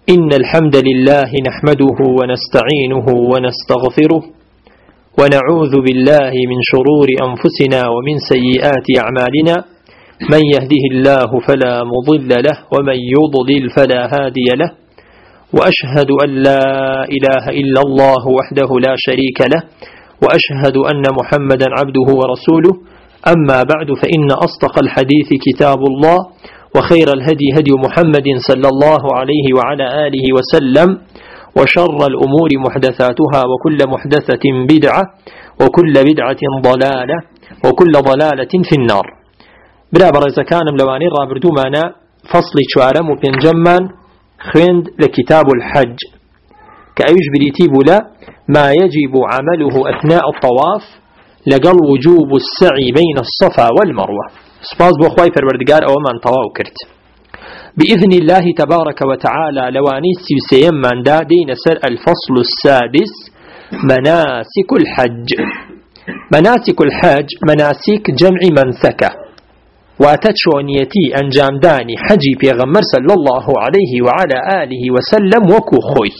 إن الحمد لله نحمده ونستعينه ونستغفره ونعوذ بالله من شرور أنفسنا ومن سيئات أعمالنا من يهده الله فلا مضل له ومن يضلل فلا هادي له وأشهد أن لا إله إلا الله وحده لا شريك له وأشهد أن محمدا عبده ورسوله أما بعد فإن أصدق الحديث كتاب الله وخير الهدي هدي محمد صلى الله عليه وعلى آله وسلم وشر الأمور محدثاتها وكل محدثة بدعة وكل بدعة ضلالة وكل ضلالة في النار. برا برزا كانم لواني رابردو معنا فصل شوارم وبنجمان خويند لكتاب الحج كأيش بريتيب لا ما يجب عمله أثناء الطواف لقل وجوب السعي بين الصفا والمروة. سپاس بۆ خوای پەروەردگار ئەوەمان تەواو کرد. بإذن الله تبارك وتعالى لواني سيوسيماندا دين سر الفصل السادس مناسك الحج. مناسك الحج مناسك جمع منسكة واتشونيتي أنجامداني حجي بيغمر صلى الله عليه وعلى آله وسلم وكو خوي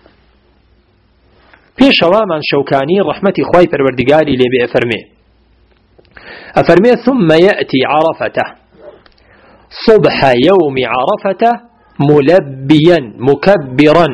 بيشوامان شوكاني رحمة خوي پەروەردگاری لێ بێ أفرمي ثم يأتي عرفته صبح يوم عرفته ملبيا مكبرا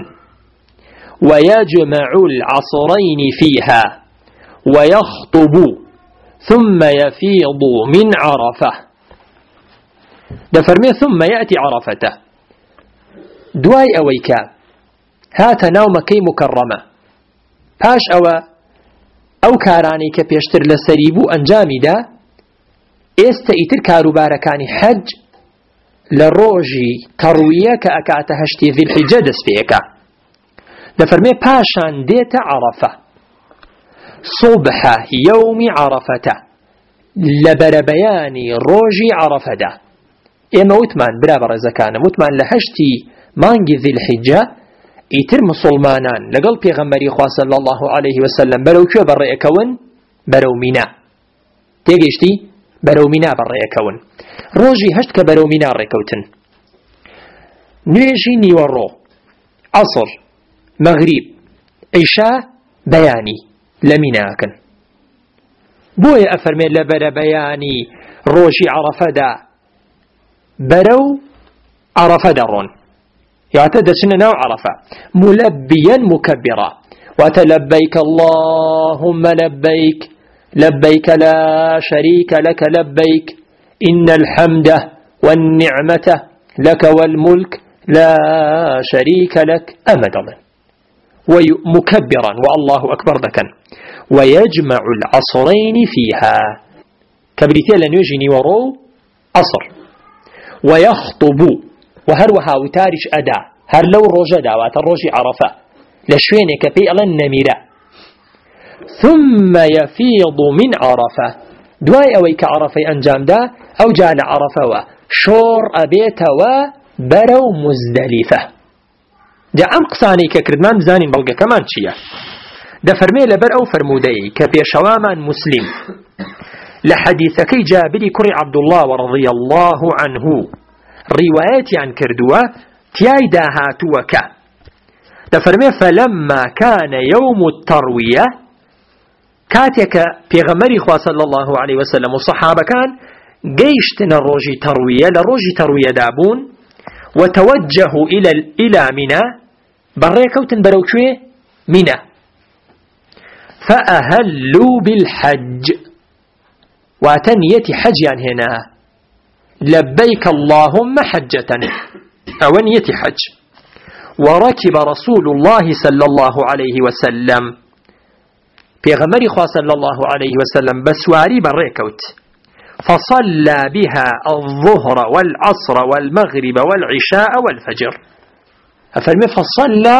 ويجمع العصرين فيها ويخطب ثم يفيض من عرفة. دفرمي ثم يأتي عرفته دواي أويكا هات نومكي مكرمة باش أو كاراني كبيشتر لسريبو أنجامي دا ئێستا ئیتر کاروبارەکانی حەج لە ڕۆژی تەڕویە کە ئەکاتە هەشتی ذیلحیجە دەست پێەکە. دەفەرمێ پاشان دێتە عەرەفە صبحە یەومی عەرەفەتە لە بەرەبەیانی ڕۆژی عەرەفەدا. ئێمە وتمان برا بەڕێزەکانم وتمان لە هەشتی مانگی ذیلحیجە ئیتر مسڵمانان لەگەڵ پێغەمبەری خوا صلی الله عليه وسلم بەرەو کوێ بەڕێەکەون؟ بەرەو مینا. تێگەیشتی؟ بەرەو مینا بەڕێەکەون. ڕۆژی هەشت کە بەرەو مینا ڕێکەوتن نوێژی نیوەڕۆ عەسر مەغریب عیشا بەیانی لە میناکەن. بۆیە ئەفەرمێ لە بەرەبەیانی ڕۆژی عەرەفەدا بەرەو عەرەفە دەڕۆن یاتە دەچنە ناو عەرەفە مولەبیەن مکەبیرا واتە لەبەیک اللهم لەبەیک لبيك لا شريك لك لبيك إن الحمد والنعمة لك والملك لا شريك لك أمدا ومكبرا والله أكبر ذكا ويجمع العصرين فيها كبريتيا لنيجيني ورو عصر ويخطب وهروها وتارش أدا هر لو رجدا واتروج عرفة لشوينك في ألا النميرة ثم يفيض من عرفة دواي أويك عرفة أنجام دا أو جال عرفة وشور أبيت وبرو مزدلفة دا أم قصاني ككردمان بزانين بلغة كمان شيا دا فرمي لبر أو فرمودي كبيشواما مسلم لحديثكي جابري كري عبد الله ورضي الله عنه رواياتي عن كردوة تياي داهاتوك دا فرمي فلما كان يوم التروية كاتيك بيغمري خوا صلى الله عليه وسلم والصحابة كان جيشتنا الروجي تروية لروجي تروية دابون وتوجهوا إلى منى بريكوتن بروكوي منى فأهلوا بالحج وتنية حج هنا لبيك اللهم حجة أو نية حج وركب رسول الله صلى الله عليه وسلم پیغمبری خوا صلی الله علیه وسلم بسواری برێکەوت فصلى بها الظهر والعصر والمغرب والعشاء والفجر. أفرمي فصلى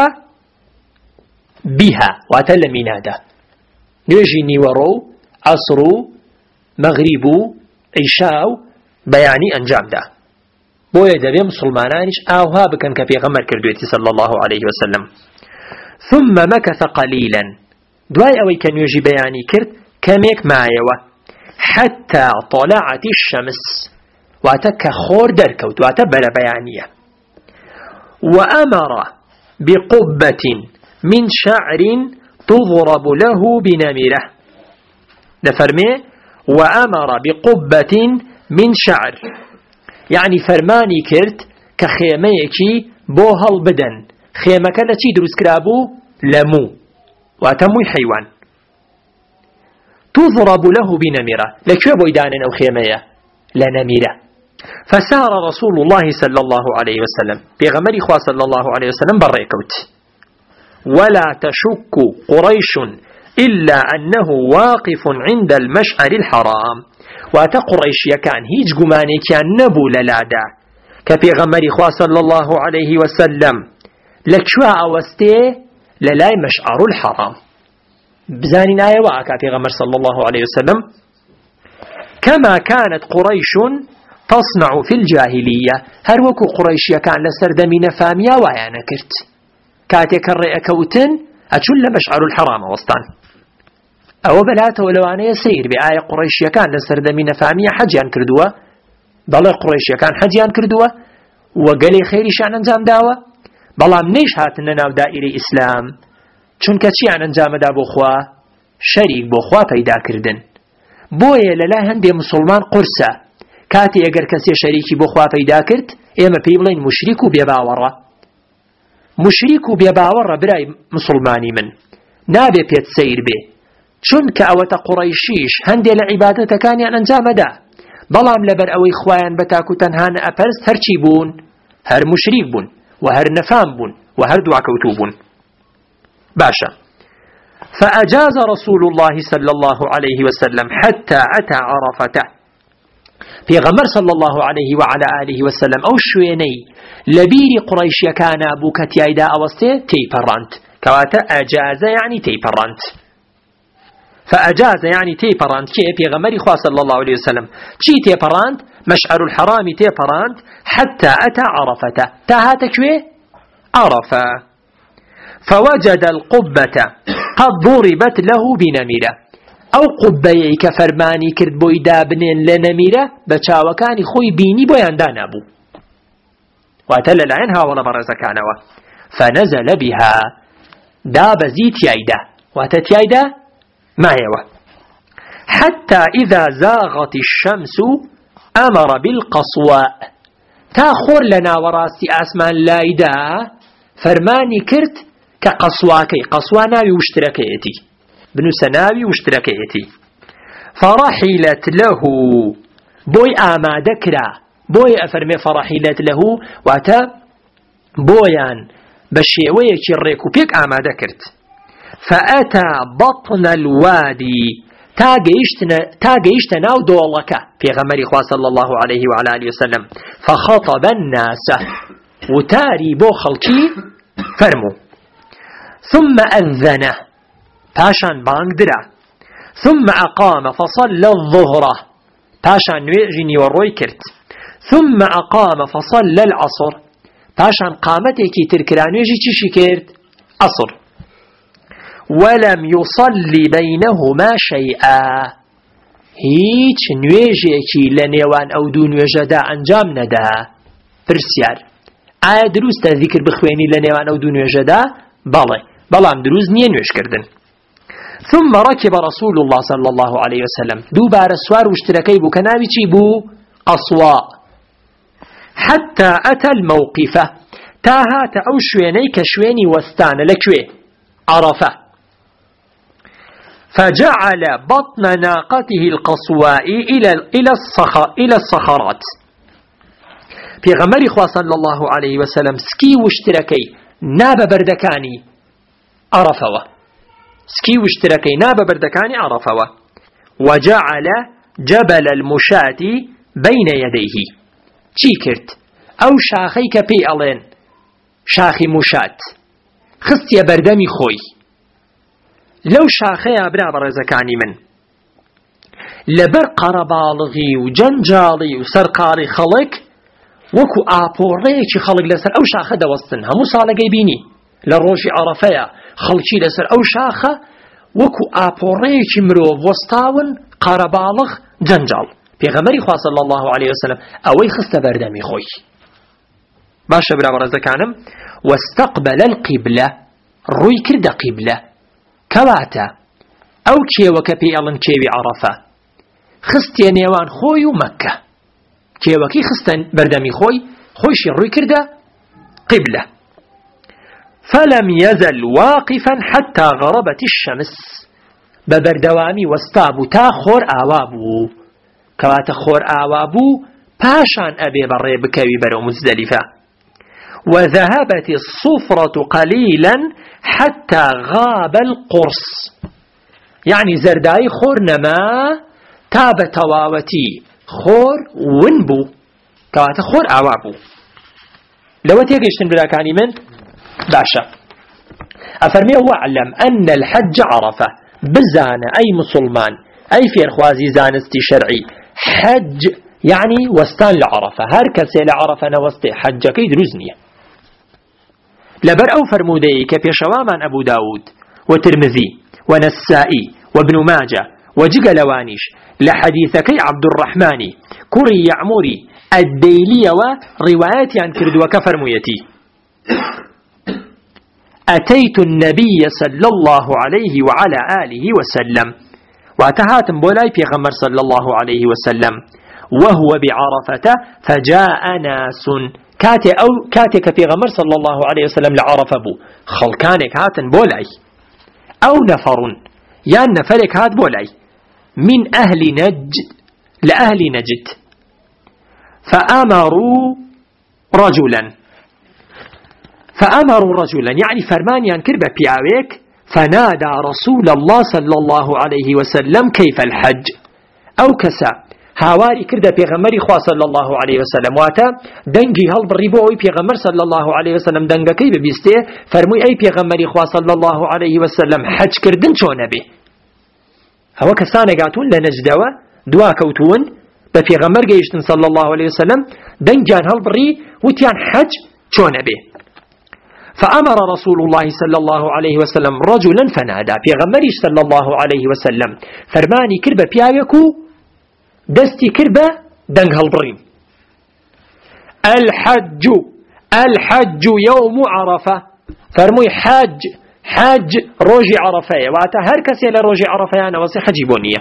بها واتل منادا نيجي نيورو عصر مغرب عشاء بياني أنجام دا بويا دبي مسلمانانش آوها بكن كبيغمبر كردويتي صلى الله عليه وسلم. ثم مكث قليلا دواي أوي كان يجي بياني كرد كميك معيوة حتى طلعت الشمس واتك خور دركوت واتبر بيانية وأمر بقبة من شعر تضرب له بنمرة. دفرمي وأمر بقبة من شعر، يعني فرماني كرت كخيميكي بوها البدن، خيمك التي دروس كرابو لمو واتموي حيوان، تضرب له بنمرة، لكي بويدان أو خيمية لنمرة. فسار رسول الله صلى الله عليه وسلم بغمر إخوة صلى الله عليه وسلم بريكوت، ولا تشك قريش إلا أنه واقف عند المشعر الحرام. واتا قريش يكان هيج قماني كان نبو للادا كبغمر إخوة صلى الله عليه وسلم لكشوا أوستي للاي مشعر الحرام. بزانين آية واكا بغمر صلى الله عليه وسلم كما كانت قريش تصنع في الجاهلية، هر وكو قريش يكان لسردمين فاميا ويانا كرت كاتيك الرئكوتن أتشل مشعر الحرام وسطان أو بلاته ولوانه يسير بآية قريش يكان لسردمين فاميا حجيان كردوا، بلا قريش يكان حجيان كردوا وقالي خيري شان انجام داوا، بلا منيش هاتنا ناو دائري إسلام چونکە چیان انجام دا بۆخوا شەریک بۆخوا پەیدا کردن. بۆیە لەلا هەندێ مسلمان قورسە کاتی ئەگەر کەسێ شەریکی بۆخوا پەیدا کرد ئێمە پێی بڵێن مشریک و بێباوەڕە. مشریک و بێباوەڕە برای مسلمانی من نابێ پێت سەیر بێ، چونکە ئەوەتە قوڕەیشیش هەندێ لە عیبادەتەکانیان ئەنجامەدا، بەڵام لەبەر ئەوەی خوایان بەتاکو تەنها ئەپەرست هەرچی بوون، هەر مشریک بوون و هەر نەفام بوون و هەر دواکەوتوو بوون. باشا. فأجاز رسول الله صلى الله عليه وسلم حتى أتى عرفته. في غمر صلى الله عليه وعلى آله وسلم أو شويني لبير قريش يكان أبو كتيايدا أوستي تيبرانت، كواتا أجاز يعني تيبرانت. فأجاز يعني تيبرانت كي في غمر صلى الله عليه وسلم شي تيبرانت مشعر الحرام تيبرانت حتى أتى عرفته، تاهاتك شوي عرفة. فوجد القبة قد ضربت له بنمرة، أو قبية كفرماني كرد بوي دابنين لنمرة بچاوكاني خوي بيني بويان دانابو واتل العينها ولا برزكانوا. فنزل بها داب زيت يايدا واتت يايدا ما يوا حتى إذا زاغت الشمس أمر بالقصواء، تاخور لنا وراسي أسمان لايدا فرماني كرد كقصواكي، قصواناوي واشتراكيتي بنو سناوي واشتراكيتي. فرحلت له بوي آما دكرا بوي أفرمي فرحلت له واتا بويان بشيوية كريكو بيك آما دكرت. فأتى بطن الوادي تاقيشتنا ودولك في غمر إخوة صلى الله عليه وعلى آله وسلم فخطب الناس وتاري بو خلقي فرمو. ثم أذن باشان بانقدرا ثم أقام فصلى الظهر باشان نويجني والروي كرت ثم أقام فصلى العصر باشان قامتك تركرانيجي تشي كرت عصر ولم يصلي بينهما شيئا، هيج نويجيكي لنيوان أو دون وجدا أنجام ندا برسيار آية دروست ذكر بخويني لنيوان أو دون وجدا بلام دروز نية نوش كردن. ثم ركب رسول الله صلى الله عليه وسلم دوبار السوار واشتركي بو كنابي بو قصواء حتى أتى الموقفة تاهات أو شويني كشويني وستان لكوي عرفة. فجعل بطن ناقته القصواء إلى الصخرات. في غمر إخوة صلى الله عليه وسلم سكي واشتركي ناب بردكاني عرفوا، سكي واشتركي ناب بردكاني عرفوا. وجعل جبل المشاة بين يديه چيكرت أو شاخي كبي ألين شاخي مشاة خستي بردمي خوي لو شاخي أبرا برزكاني من لبر قربالغي وجنجالي وسرقاري خلق وكو آبوريكي خلق لسر أو شاخة دوستن همو صالة جايبيني لروجي عرفيا خلقي لسر أو شاخة وكو آبوريكي مروف وستاون قربالغ جنجال. في غمري خواه صلى الله عليه وسلم أوي خست بردمي خوي باشا برا برزكانم واستقبل القبلة روي كرد قبلة كواتا أو كيوك بي ألن كيوي عرفة خستي نيوان خوي ومكة كيوكي خستن بردمي خويش روي كرد قبلة فلم يزل واقفا حتى غربت الشمس ببردوامي واستابو تا خور آوابو كواتا خور آوابو باشان أبي بري بكوي برو مزدلفة وذهبت الصفرة قليلا حتى غاب القرص يعني زرداي خور نما تاب تواوتي خور ونبو كواتا خور آوابو لو تيجيشتن بلا كاني من باشا أفرمي واعلم أن الحج عرفة بزانة أي مسلمان أي في إرخوازي زانستي شرعي حج يعني وستان لعرفة هركسي لعرفة نوستي حجك يدرزني لبر أو فرمودي كبيشوامان أبو داود وترمذي ونسائي وابن ماجة وجقلوانيش لحديثكي عبد الرحمن كري يعمري الديلية وروايات عن كردو كفرميتي أتيت النبي صلى الله عليه وعلى آله وسلم واتهاتم بولاي بيغمر صلى الله عليه وسلم وهو بعرفة فجاء ناس كاتك بيغمر صلى الله عليه وسلم لعرف بو خلقانك هاتن بولاي أو نفر يا نفرك هات بولاي من أهل نجد لأهل نجد فأمروا رجلا يعني فرمانيان كربة بيعويك فنادى رسول الله صلى الله عليه وسلم كيف الحج أو كسا هاواري كرده پیغمبری خوا صلی الله علیه وسلم واتا دنگی هل بریبو ای پیغمبر صلی الله علیه وسلم دنگکی ببیسته فرموی ای پیغمبری خوا صلی الله علیه وسلم حج کردن چونه بی هوا کسانه گاتون لنجدوا دوا کوتون به پیغمبر گیشتن صلی الله علیه وسلم دنگیان هل بری وتیان حج چونه بی فأمر رسول الله صلى الله عليه وسلم رجلا فنادى پیغمبری صلی الله علیه وسلم فرمانی کربه پیاوکو دستي كربة دنگ هالبرين الحج يوم عرفة فرموي حج روجي عرفة واتا هركس يلا روجي عرفة أنا وصي حجي بونية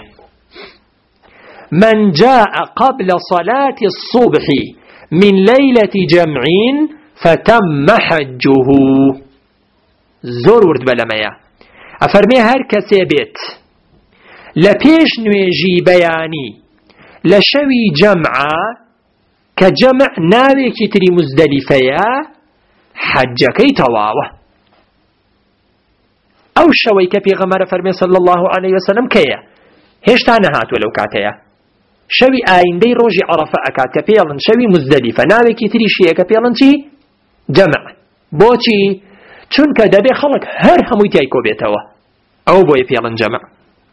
من جاء قبل صلاة الصبح من ليلة جمعين فتم حجه زور ورد بلميا أفرمي هركس يبيت لبيش نويجي بياني لشوي جمعة كجمع ناوي كتري مزدلفيا حجكي تواوه أو شوي كبي غمر فرمي صلى الله عليه وسلم كيا هيش تانهات ولو كاتيا شوي آين دي روجي عرفة أكات كبيلا شوي مزدلفة ناوي كتري شيء كبيلا شي جمع بوشي چونك دبي خلق هر همويتي ايكو بيتوا أو بو يبيلا جمع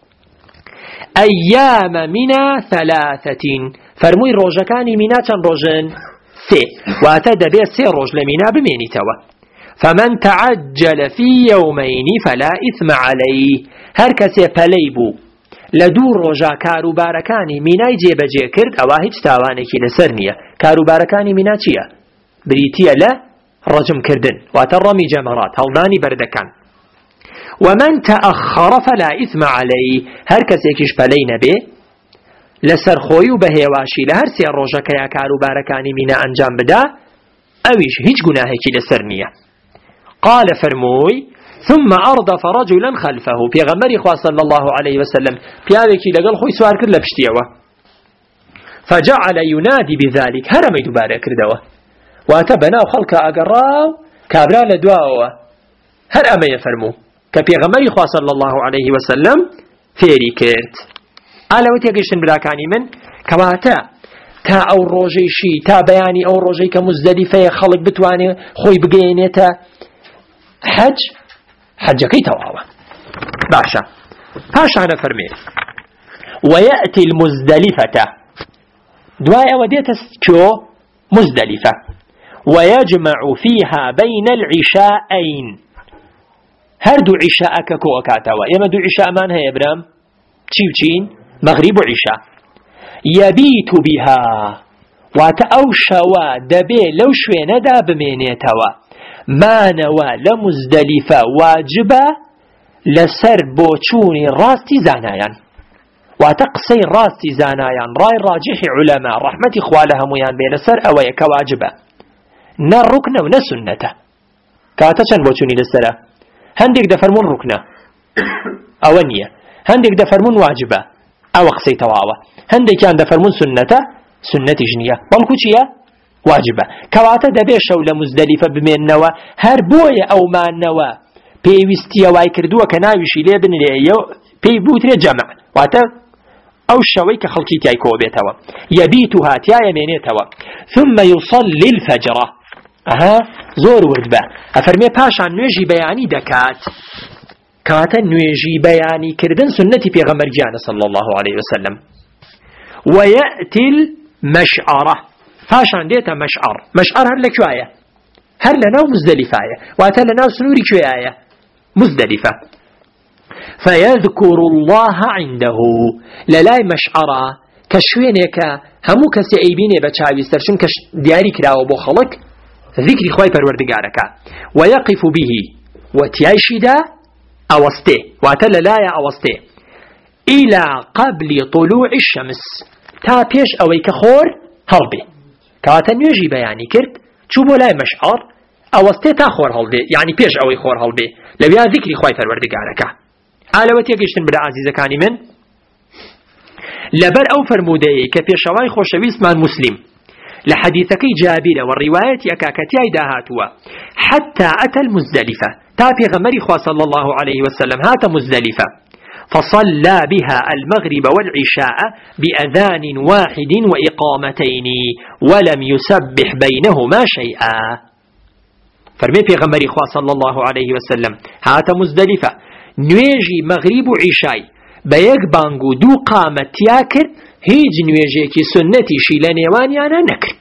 أيام منا 3 فرموي روجكاني منا چند روجن 3 واتا دبي 3 روج لمنا بميني توا فمن تعجل في يومين فلا إثم عليه هركسي پليبو لدو روجا كارو باركاني منا جيب جيكرد أوا هيج تاوانكي لسرنية كارو باركاني منا چيا بريتيا لا رجم كردن واتا رمي جمرات هلداني بردكان ومن تأخر فلا إثم عليه هر کسی کش پلی نبی لسر خوی و بهیواشی لهر سی روژه که یا کارو بارکانی مینا انجام بدا اویش هیچ گناهی که لسر نیه قال فرموی ثم أردف رجلا خلفه پیغمبری خواه صلی الله علیه وسلم پیاوی که لگل خوی سوار کرد لپشتیوه فجعل ينادي بذلك هرمي دوباره کردوه واتبنا خلق اقراو كابرا لدواوه هر اما يفرمو كبيغمري خواه صلى الله عليه وسلم فيري كرت على وتيقشن براكاني من كواتا تا او روجيشي تا بياني او روجي كمزدلفة خلق بتواني خوي بقينيتا حجكي تواوا باشا أنا فرمي ويأتي المزدلفة دواء وديت كو مزدلفة ويجمع فيها بين العشاءين هردو عشاء ككو أكاتوا يما دو عشاء مان هي إبرام تشين مغرب وعشاء يبيت بها واتە ئەو شەوە دەبێ لەو شوێنەدا بمێنێتەوە. مانەوە لە مزدەلیفە واجبە لەسەر بۆچوونی ڕاستی زانایان، واتە قسەی ڕاستی زانایان ڕای ڕاجحی عولەما ڕەحمەتی خوا لە هەمویان بێ لەسەر ئەوەیە کە واجبە، نە ڕوکنە و نە سونەتە. کاتە چەند بۆچوونی لەسەرە؟ هەندێک دەفەرمون ڕوکنە، ئەوە نییە. هەندێک دەفەرمون واجبە، ئەوە قسەی تەواوە. هەندێکیان دەفەرمون سونەتە، سنەتیش نییە، بەڵکو چییە؟ واجبە. کەواتە دەبێ شەو لە مزدەلیفە بمێننەوە. هەر بۆیە ئەومانەوە پێویستیە وای کردووە کە ناویشی لێ بنرێ پێی بوترێ جەمع، واتە ئەو شەوەی کە خەڵکی تای کۆ بێتەوە. یەبیتوها تایە مێنێتەوە. ثم يصلي الفجر. زۆر ورد بە ئەفەرمێ پاشان نوێژی بەیانی دەکات. کاتە نوێژی بەیانی کردن سنەتی پێغەمبەرگیانە صلی الله عليه وسلم. ويأتي المشعرة. پاشان دێتە مەشعەر. مەشعەر هەر لەکوایە؟ هەر لەناو مزدەلیفایە، واتە لەناو سنووری کوێیە؟ مزدەلیفە. فيذكر الله عنده. لەلای مەشعەرە کە شوێنێکە هەموو کەسێ ئەیبینێ بە چاویستەر، چونکە دیاری کراوە بۆ خەڵک، ذکری خوای پەروەردگارەکە. ويقف به. وتیایشیدا ئەوەستێ، واتە لەلایە ئەوەستێ. إلى قبل طلوع الشمس. تا پێش ئەوەی کە خۆر هەڵبێ. کەواتە نوێژی بەیانی کرد، چوو بۆ لای مەشعەر، ئەوەستێ تا خۆر هەڵبێ، یعنی پێش ئەوەی خۆر هەڵبێ، لەویا ذکری خوای پەروەردگارەکە. ئالەوە تێگەیشتن برا عەزیزەکانی من، لەبەر ئەو فەرمودەیە کە پێشەوای خۆشەویستمان موسلیم لە حەدیثەکەی جابیرە و ڕیوایەتی ئەکا کە تیایدا هاتووە حتى أتى المزدلفة، تا پێغەمبەری خوا صلی الله عليه وسلم هاتە مزدلفة، فصلى بها المغرب والعشاء بأذان واحد وإقامتين ولم يسبح بينهما شيئا. فرمي پیغمبری خوا صلی الله عليه وسلم هات مزدلفة نوێژی مغرب و عیشای بە یەک بانگ و دوو قامەت تیا کرد، هیچ نوێژێکی سنەتیشی لە نێوانیانە نەکرد.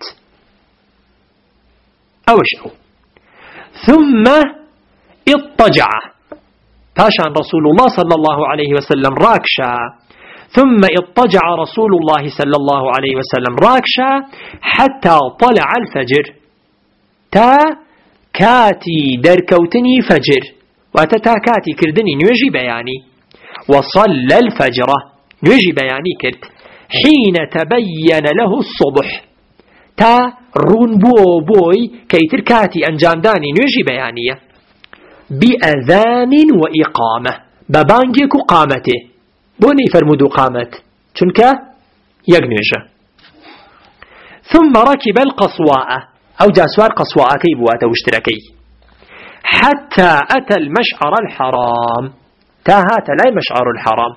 ئەوەش ئەو. ثم اضطجع. پاشان رسول الله صلى الله عليه وسلم راكشا. ثم اضطجع رسول الله صلى الله عليه وسلم راكشا حتى طلع الفجر. تا كاتي دركوتني فجر، واتتا كاتي كردني نوجي بياني. وصلى الفجر. نوجي بياني كرد حين تبين له الصبح. تا رون بوي كيتر كاتي انجامداني نوجي بيانية بأذان وإقامة، ببانجك قامته. بوني فرمودو قامت چونك يقنوجة. ثم ركب القصواء، أو جاسوار قصواء كي بواته واشتركي حتى أتى المشعر الحرام. تاهات لا مشعر الحرام.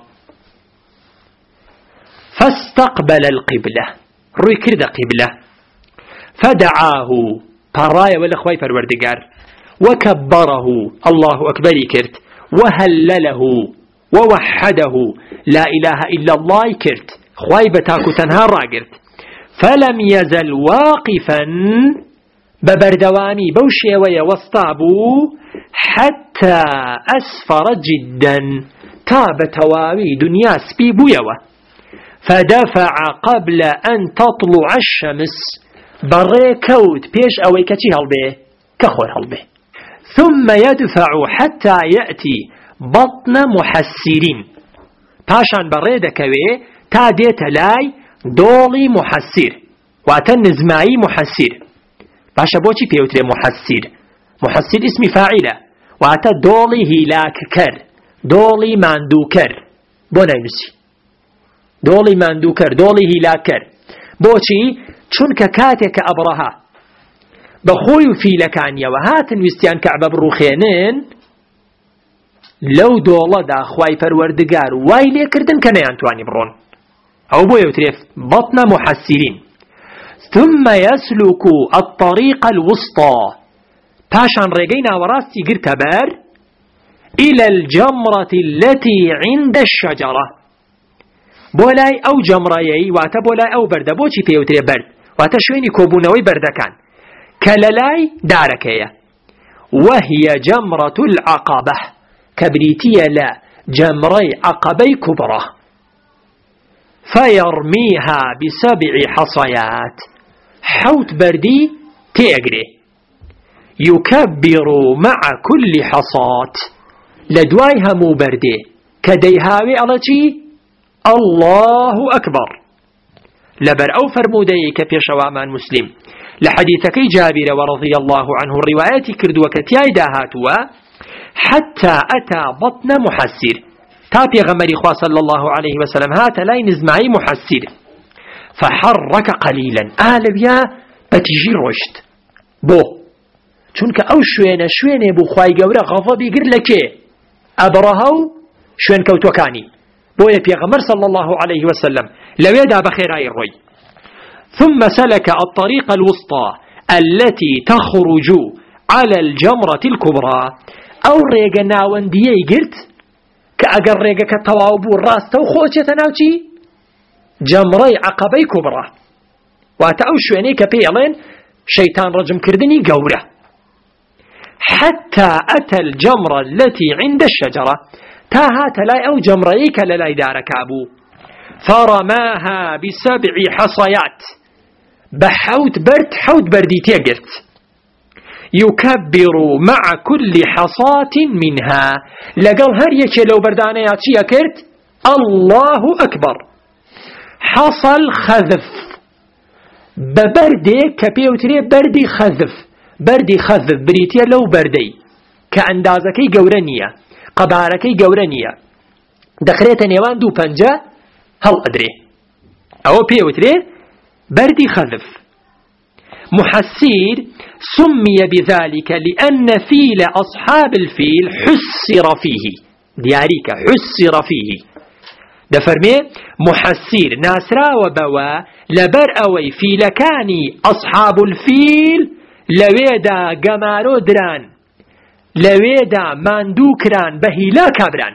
فاستقبل القبلة، روي كرد قبلة. فدعاه برايا والأخوي فالوردقار، وكبره الله أكبر كرت، وهلله ووحده لا إله إلا الله كرت، خوايبتاكو تنها راقرت. فلم يزل واقفا ببردواني بوشي ويوسطابو حتى أسفر جدا، تاب تواوي دنيا سبيبو يوه. فدفع قبل أن تطلع الشمس، بري كود بيش أوي كتي هلبي كخور هلبي. ثم يدفع حتى يأتي بطن محسرين. پاشان بريدة كوي تا ديت لاي دولي محسر، واتن نزمائي محسر. باشا بوچي بيوتري محسر؟ محسر اسم فاعلة، واتا دولي هلاك كر، دولي ماندوكر. بو ناينسي دولي ماندوكر، دولي هلاك كر. بوچي چونك كاتك أبرها بخوي في لكانيا وهاتن ويستيان كعب بروخينين لو دولا دا خواي پروردگار وايلي كردن كنيان تواني برون، أو بو يوتريف بطن محسرين. ثم يسلك الطريق الوسطى. پاشان ريقينا وراستي قرتبار إلى الجمرة التي عند الشجرة. بولاي أو جمريي واتا بولاي أو برد، بوشي بيوتري برد، واتا شويني كوبونوي بردكان كللاي داركية. وهي جمرة العقبة، كبريتية لا جمري عقبي كبرى. فيرميها ب7 حصيات. حوت بردي تيقري يكبر مع كل حصات لدوايها مو بردي كديهاوي على الله أكبر لبر أو فرمودي كبير شوامان مسلم لحديثك جابر ورضي الله عنه الروايات كردوكتياي داهاتوا حتى أتى بطن محسر تابي غمري خواه صلى الله عليه وسلم هات لا نزمعي محسر فحرك قليلا بيا بتجي رشد بو چونك أو شوينه بو خواهي قورا غضبي قر لكي أبرهو شوين كوتوكاني بو يبي غمر صلى الله عليه وسلم لو يدا بخيراي الري ثم سلك الطريق الوسطى التي تخرج على الجمرة الكبرى أو ريغا ناونديي قرت كأقر ريغا كتواوبو الراس تو خوشة ناوشي جمري عقبي كبرى واتأو شويني كبيلين شيطان رجم كردني قورة حتى أتى الجمرة التي عند الشجرة تاها تلاي أو جمريك للاي دارك أبو فرماها ب7 حصيات بحوت بردي تيقرت يكبر مع كل حصاة منها لقال هريك لو برداني ياتي يكرت الله أكبر حصل خذف ببردي كبيوتري بردي خذف بريتيا لو بردي كأندازكي قورانية قباركي قورانية دخريت نيوان دو بنجا هل أدري أو بيوتري بردي خذف محسير سمي بذلك لأن فيل أصحاب الفيل حسر فيه دياريك حسر فيه دفرمي محسير ناسرا وبوا لبر أوي فيلكاني أصحاب الفيل لويدا قمارو دران لويدا ماندوكران بهيلا كابران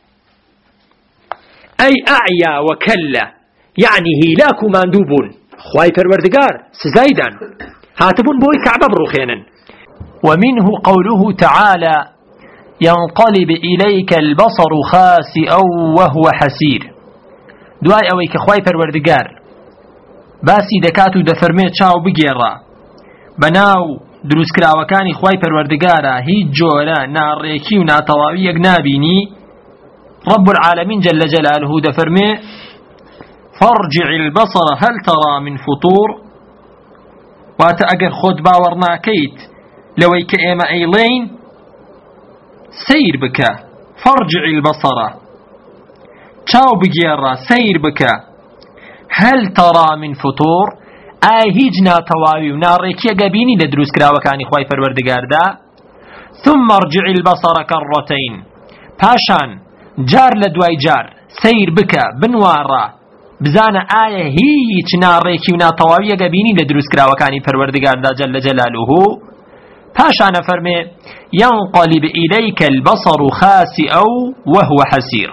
أي أعيا وكلا يعني هيلاك ماندوبون خواي پروردگار سزايدان هاتبون بوي كعبة بروخينا. ومنه قوله تعالى ينقلب إليك البصر خاسئا وهو حسير دواي أوي كخواي پروردگار باسي دكاتو دفرميت شاو بگيرا بناو دروس كراوكاني خواي پروردگارا هيج جورا ناريكي و ناتواوي يقنابيني رب العالمين جل جلاله دفرمي فارجع البصر هل ترى من فطور واتأقر خود باورناكيت لويك إيما أيلين سير بك فارجع البصر چاو بگيرا سير بك هل ترى من فطور هیچ ناتواوی و ناڕێکیە گەبینی لە دروستکراوەکانی خوای پەروەردگار دا ثم ارجع البصر كرتين پاشان جار لە دوای جار سیر بکە بنوارە بزانە ئایا هیچ ناڕێکی و ناتەواویە گەبینی لە دروستکراوەکانی پەروەردگاردا جل جلاله پاشانە فەرمێ ينقلب إليك البصر خاسئا وهو حسير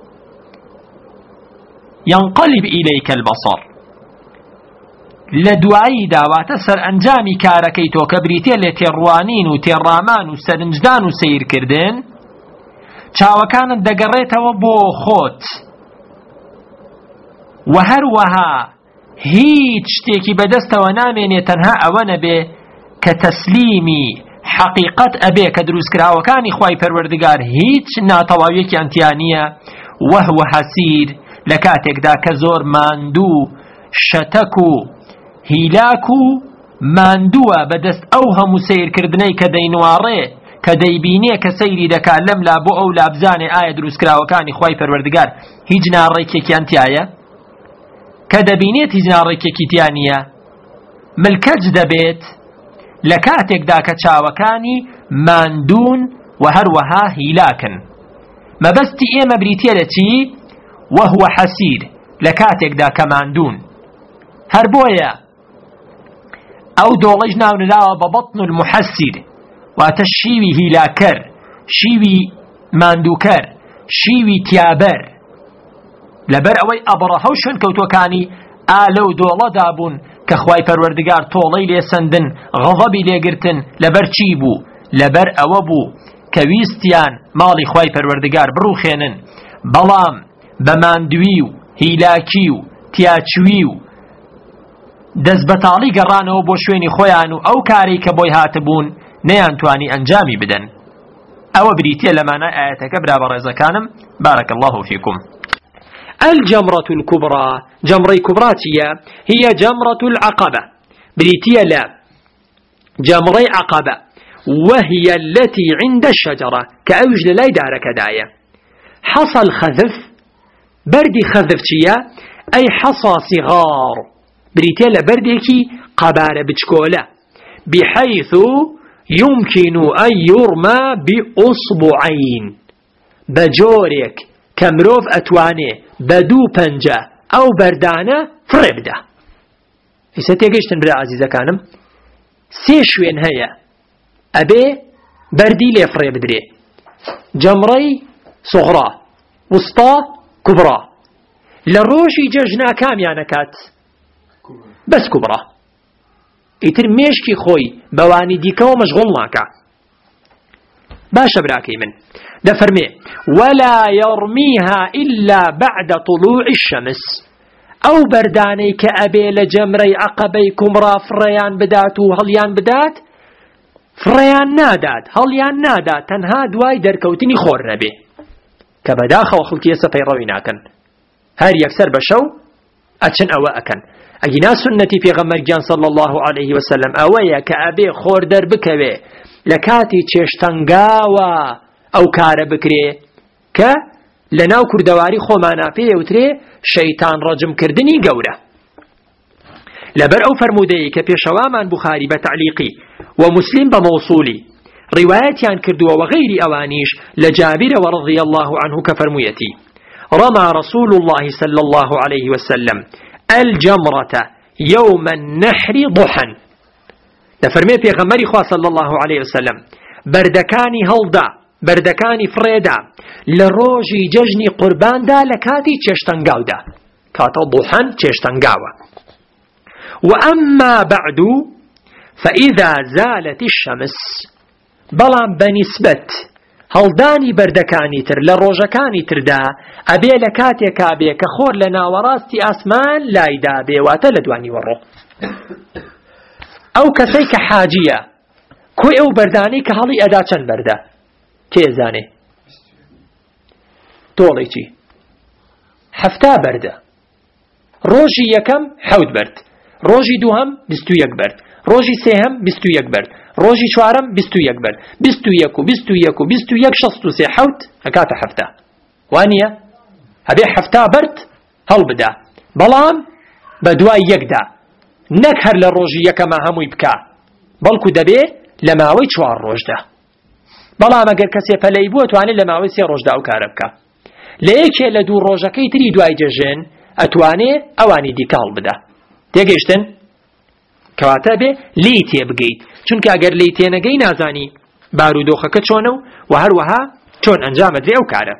ينقلب إليك البصر لدوایی داواتە سەر ئەنجامی کارەکەی تۆ کە بریتێ لێ تێڕوانین و تێڕامان و سەرنجدان و سیرکردن چاوەکانت دەگەڕێتەوە بۆ خۆت و هەروەها هیچ شتێکی بەدەستەوە نامێنێ تەنها ئەوە نەبێ کە تەسلیمی حەقیقەت ئەبێ کە دروستکراوەکانی خوای پەروەردگار هیچ ناتەواویەکیان تیان نییە وەهو حەسیر لە کاتێکدا کە زۆر ماندوو شەتەک و هیلاک و ماندووە بەدەست ئەو هەموو سیرکردنەی کە دەینوارێ کە دەیبینێ کە سەیری دەکات لەم لا بۆ ئەو لا بزانێ ئایا دروستکراوەکانی خوای پەروەردگار هیچ ناڕێکێکیان تایە کە دەبینێت هیچ ناڕێکێکی تیان نییە ملکەج دەبێت لە کاتێکدا کە چاوەکانی ماندوون و هەروەها هیلاکن مەبەستی ئێمە بریتێ لە چی وهو حەسیر لە کاتێکدا کە ماندوون هەر بۆیە ئەو دۆڵەش ناونراوە بە بەطن المحەسیر واتە شیوی هیلاکەر شیوی ماندووکەر شیوی تیابەر لەبەر ئەوەی ئەبڕەهە و شوێن کەوتوەکانی ئالەو دۆڵەدا بوون کە خوای پەروەردگار تۆڵەی لێسەندن غەضەبی لێگرتن لەبەر چی بوو لەبەر ئەوە بوو کە ویستیان ماڵی خوای پەروەردگار بڕوخێنن بەڵام بە ماندووی و هیلاکی و تیاچوی و دەست بەتاڵی گەڕانەوە بۆ شوێنی خۆیان و ئەو کارەی کە بۆی هاتبوون نەیانتوانی ئەنجامی بدەن. ئەوە بریتیە لەمانە ئاەتەکە برا بە ڕێزەکانم. بارك الله فيكم. الجمرة الكبرى جمرة كبرى هي جمرة العقبة بريتية لا جمرة عقبة وهي التي عند الشجرة كأوج لا دارك داية حصى الخذف بردي خذف أي حصى صغار بريتية لا برديكي قبارة بتشكولة بحيث يمكن أن يرمى بأصبعين بجورك كمروف أتواني بدو پنجة أو بردانة فربدا. إذا تيجيشتن برا عزيزة كانم سيشوين هيا أبي بردي لي فربدري جمري صغرى وسطى كبرى لروشي ججنا كام يانكات بس كبرى يتر ميشكي خوي بواني ديكا ومشغول ناكا باشا براكي من دفرمي ولا يرميها إلا بعد طلوع الشمس أو برداني كأبي لجمري عقبي كمرا فريان بدات وهليان بدات فريان نادات هليان نادات تنها دواي دركوتني خور ربي كبداخة وخلقية سفي رويناكن هار يكسر بشو أتشن أواءكن أجنا سنتي في غمر جان صلى الله عليه وسلم أويا كأبي خور در بكوي لكاتي تشتنقاوا أو كار بكري ك لناو كردواري خومانا فيه وتري شيطان رجم كردني قورة لبر أو فرمودي كبيشوامان بخاري بتعليقي ومسلم بموصولي رواياتيان كردوا وغير أوانيش لجابر ورضي الله عنه كفرميتي رمى رسول الله صلى الله عليه وسلم الجمرة يوم النحر ضحا لفرمي في غمري خواه صلى الله عليه وسلم بردكاني هلدا بردكاني فريدا لروجي ججني قربان دا لكاتي تشتنقاو دا كاتا ضحا تشتنقاوا وأما بعد فإذا زالت الشمس بلان بنسبة هلداني بردكاني تر لروجكاني تر دا أبي لكاتي كابي كخور لنا وراستي أسمان لايدا بي واتلدواني ورو أو كسيك حاجية كوي أو برداني كهالي أدا چند بردا تيزاني توليتي حفتا بردا روجي يكم حود برد روجي دوهم بستو يك برد روجي سيهم بستو يك برد روجي شوارم بستو يك برد بستو يكو بستو يكو بستو يك شستو سي حوت هكاتا حفتا وانيا هبي حفتا برد هل بدا بلام بدواي يكدا نكهر لروجي يكما همو يبكا بلكو دبي لماوي چوار روج ده بلام اگر کسی فلی بو اتوانی لماوي سي روج ده او کاربکا ليكي لدو روجكي تري دواي ججن اتواني اواني ديكال بدا تيگشتن كواتا بي ليتي بگيت چونك اگر ليتي نگي نازاني بارودوخك چونو و هر وها چون انجامت في او كاره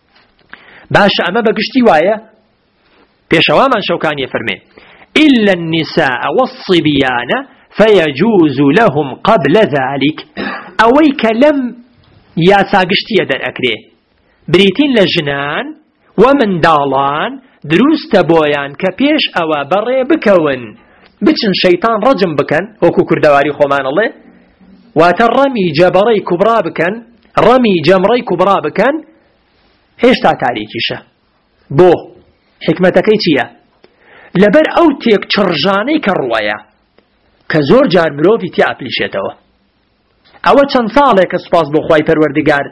باش اما بگشتي وايا پیشوا من شوكان يفرمي إلا النساء والصبيان فيجوز لهم قبل ذلك أويك لم ياساقشتي يدن أكري بريتين لجنان ومن دالان دروست بويان كبيش أوا بري بكون بچن شيطان رجم بكن وكو كردواري خومان الله واترمي جبري كبرى بكن رمي جمري كبرى بكن هيش تا تاريكيشه بو حكمتكي تيا لبر او تيك چرجاني كروايا كزور جار مروفي تي اپليشيتوا او چند ساله كسپاس بو خواي پروردگار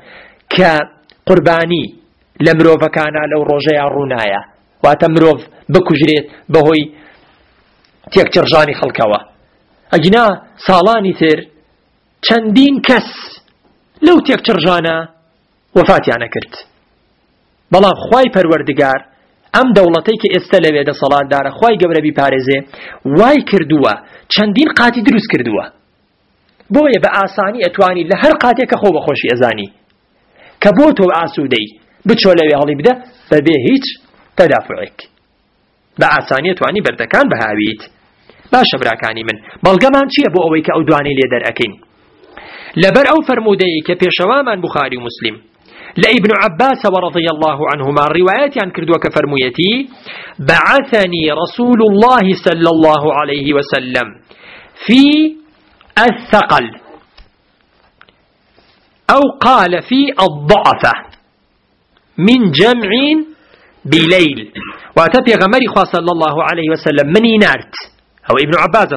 كقرباني لمروفا كان لو روجيا رونايا واتا مروف بكجريت بهوي تيك چرجاني خلقوا اجنا سالاني تر چندين كس لو تيك چرجانا وفاتيانا كرت بلان خواي پروردگار ام دولتي که استلوه ده صلاة داره خواهی گبره بی پارزه وای کردوه چندین قاتی دروس کردوه بویه به آسانی اتوانی لهر قاتی که خوب خوشی ازانی که بو تو آسودی بچولوی حالی بده ببه هیچ تدافعک به آسانی اتوانی بردکان بهاویت باشه براکانی من بلگمان چیه بو اوی که او دوانی لیدر اکین لبر او فرموده که پیشوا من بخاری و مسلم لابن عباس ورضي الله عنهما الروايات عن كردوا كفرميتي بعثني رسول الله صلى الله عليه وسلم في الثقل أو قال في الضعفة من جمع بليل واتبي غمري خواه صلى الله عليه وسلم مني نارت أو ابن عباس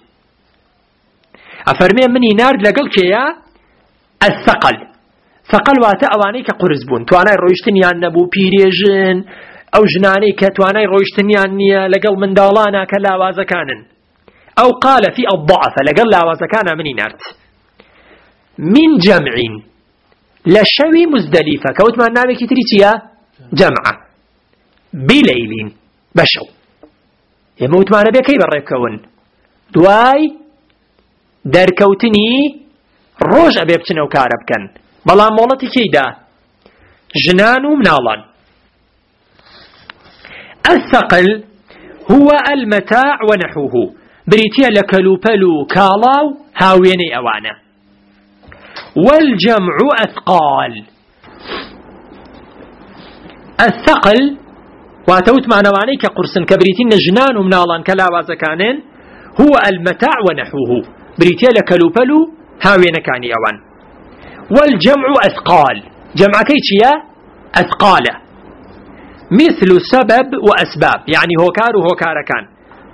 أفرمي مني نارت لقل كيا الثقل ثقل واتا أواني كقرز بون تواناي رويشتنيان نبو بيريجن أو جناني كتواناي رويشتنيان نيا لقل من دالانا كلاوازا كانن أو قال في الضعف لقل لاوازا كان مني نارت من جمع لشوي مزدلفة كوت ما نامي كتريتيا جمعة بليل بشو يموت معنا بكي بريكون دواي دركوتني روج أبيبتنا وكاربكن بلا مولتي كيدا جنان منالان. الثقل هو المتاع ونحوه بريتيا لكلوبلو كالاو هاويني أوانا. والجمع أثقال الثقل واتوت مع نواني كقرصن كبريتين جنان ومنالان كلاوازا كانين هو المتاع ونحوه بريتيا لكلوبلو هاوين كاني أوان. والجمع أثقال جمع كيتشيا أثقال مثل سبب وأسباب يعني هوكار وهوكار كان.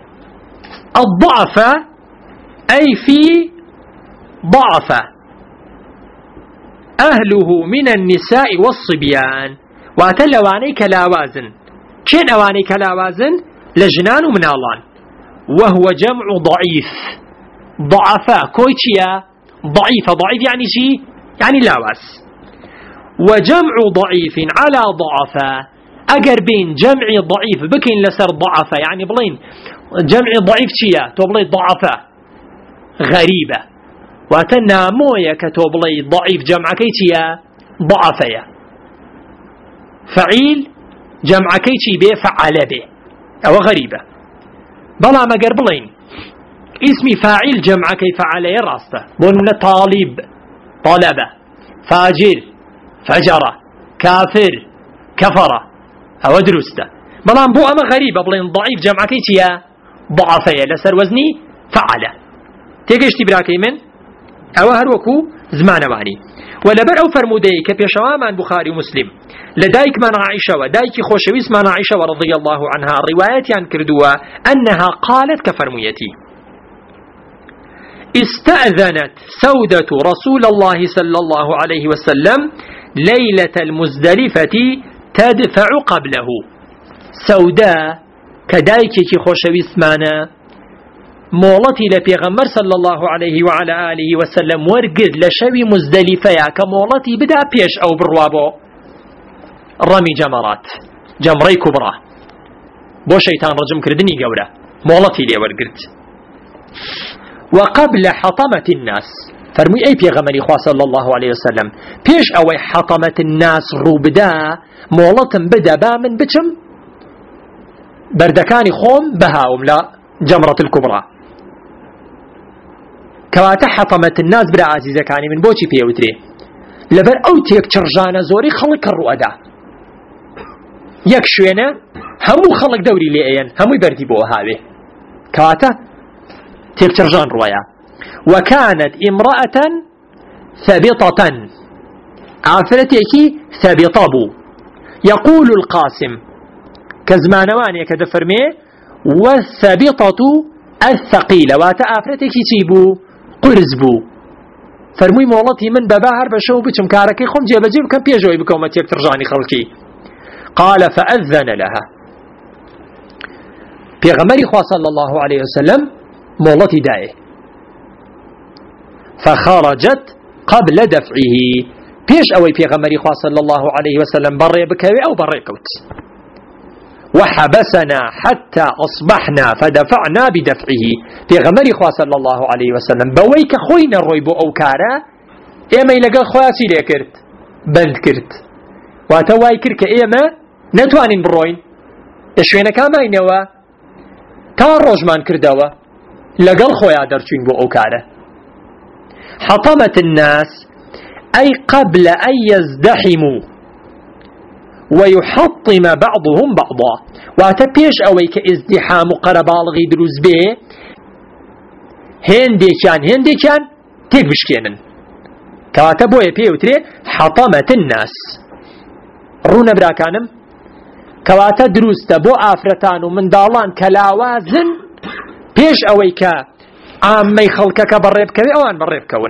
الضعف أي في ضعف أهله من النساء والصبيان واتلواني كلاوازن كين أواني كلاوازن لجنان ومنالان وهو جمع ضعيف ضعفاء كويتشيا ضعيفة ضعيف يعني شي يعني لاواز. وجمع ضعيف على ضعفاء أجر بين جمع ضعيف بكين لسر ضعفاء يعني بلين جمع ضعيف شيا توبلي ضعفاء غريبة وتنامويا كتوبلي ضعيف جمع كيتشيا ضعفاء فعيل جمع كيتشي بي فعل به أو غريبة بلا ما قربلين اسمي فاعل جمع كي فعل راسته بون طالب طلبة فاجر فجر كافر كفر أو درسته بلا بو أما غريبة بلين ضعيف جمع كيتشي ضعفية لسر وزني فعل تيجيشتي براكي من أو هروكو زمان واني ولبر أو فرمودي كبيشوا من بخاري ومسلم لدايك من عائشة ودايك خوشويس من عائشة ورضي الله عنها الروايات عن كردوا أنها قالت كفرميتي استأذنت سودة رسول الله صلى الله عليه وسلم ليلة المزدلفة تدفع قبله. سوداء كدايك خوشويس مانا مولتي لبيغمر صلى الله عليه وعلى آله وسلم ورقد لشوي مزدلفة كمولتي بدا بيش أو بروابو رمي جمرات جمري كبرى بو شيطان رجم كردني قوله مولتي لي ورقد. وقبل حطمة الناس فرمي أي بيغمري خواه صلى الله عليه وسلم بيش أوي حطمة الناس روبدا مولتم بدا بامن بچم بردكاني خوم بهاوم لا جمرة الكبرى كواتا حطمة الناس بلا عزيزة كاني من بوشي بيوتري لبر أو تيك چرجانا زوري خلق الرؤدا يك شوينة همو خلق دوري لئين همو بردي بو هاوي كواتا تيك چرجان روايا. وكانت امرأة ثابطة عافرتيكي ثابطابو يقول القاسم كزمانواني كدفرمي والثابطة الثقيلة واتأفرتيكي تيبو قرزبو فرموي مولتي من بباهر بشو بچم كاركي خم جيبجيب كم بيجوي بكومة تيك ترجاني خلقي. قال فأذن لها بيغمري خواه صلى الله عليه وسلم مولتي دايه فخرجت قبل دفعه بيش أوي بيغمري خواه صلى الله عليه وسلم بري بكوي أو بري كوت وحبسنا حتى أصبحنا فدفعنا بدفعه بيغمري خواه صلى الله عليه وسلم بويك خوينا الرويبو أو كارا إيما يلقى خواسي ليكرت بند كرت واتواي كرك إيما نتوانين بروين إشوينا كاما ينوا تا روجمان كردوا لقى خويا درچوين بو أو كارا. حطمت الناس أي قبل أن يزدحموا ويحطم بعضهم بعضا. واتبيش أويك ازدحام قربالغي دروز به هندي كان تيك بشكينن كاتبوا يبيوتري حطمت الناس رونا براكانم كواتا دروز تبو آفرتان ومن دالان كلاوازن بيش أويك عامي خلقك بريبك أوان بريبكون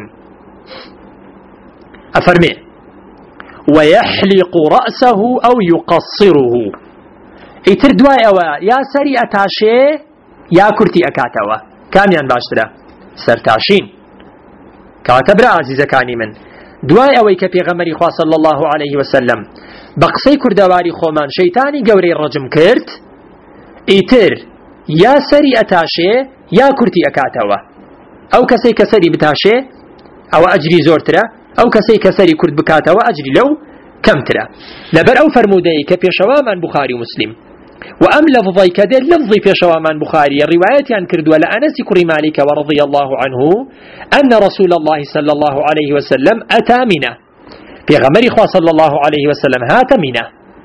أفرمي ويحلق رأسه أو يقصره ايتر دواي أوا يا سري أتاشي يا كرتي أكاتوا كاميان باشترا سرتاشين كاتبرا عزيزة كاني من دواي أوي كبيغمري خواه صلى الله عليه وسلم بقصي كردواري خومان شيطاني قوري الرجم كرت ايتر يا سري أتاشي يا كرتي أكاتوا أو كسي كسري بتاشي أو أجري زورترا أو كسي كسري كرد بكاتوا أجري لو كمترا لبر أو فرمودي كبيشوا من بخاري ومسلم وأم لفظي كدير لفظي في شوامان بخاري الروايات عن كردوا لأنس كري مالك ورضي الله عنه أن رسول الله صلى الله عليه وسلم أتى منه في غمر إخوة صلى الله عليه وسلم هات منه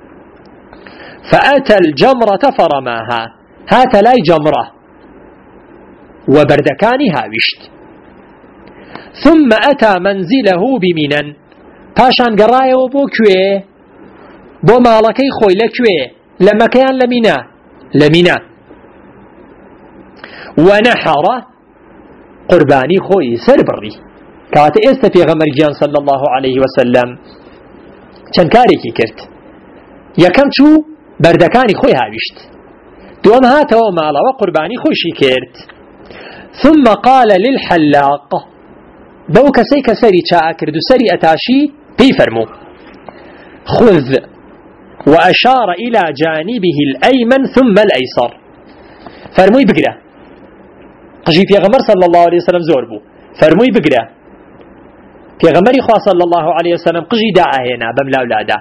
فأتى الجمرة فرماها هات لاي جمرة وبردكاني هاوشت ثم أتى منزله بمنن پاشان قرايا وبو كوي بو مالكي خوي لكوي لما كان لمنا ونحر قرباني خوي سربري كات است في غمر جان صلى الله عليه وسلم چن كاريكي كرت يكم شو بردكاني خوي هاوشت دوام هاته ومالا وقرباني خوشي كرت ثم قال للحلاق بو كسي كسري چا كردو سري أتاشي بيفرمو خذ وأشار إلى جانبه الأيمن ثم الأيسر فرموي بقرة قجي في غمر صلى الله عليه وسلم زوربو فرموي بقرة في غمر إخوة صلى الله عليه وسلم قجي داعا هنا بملا ولادا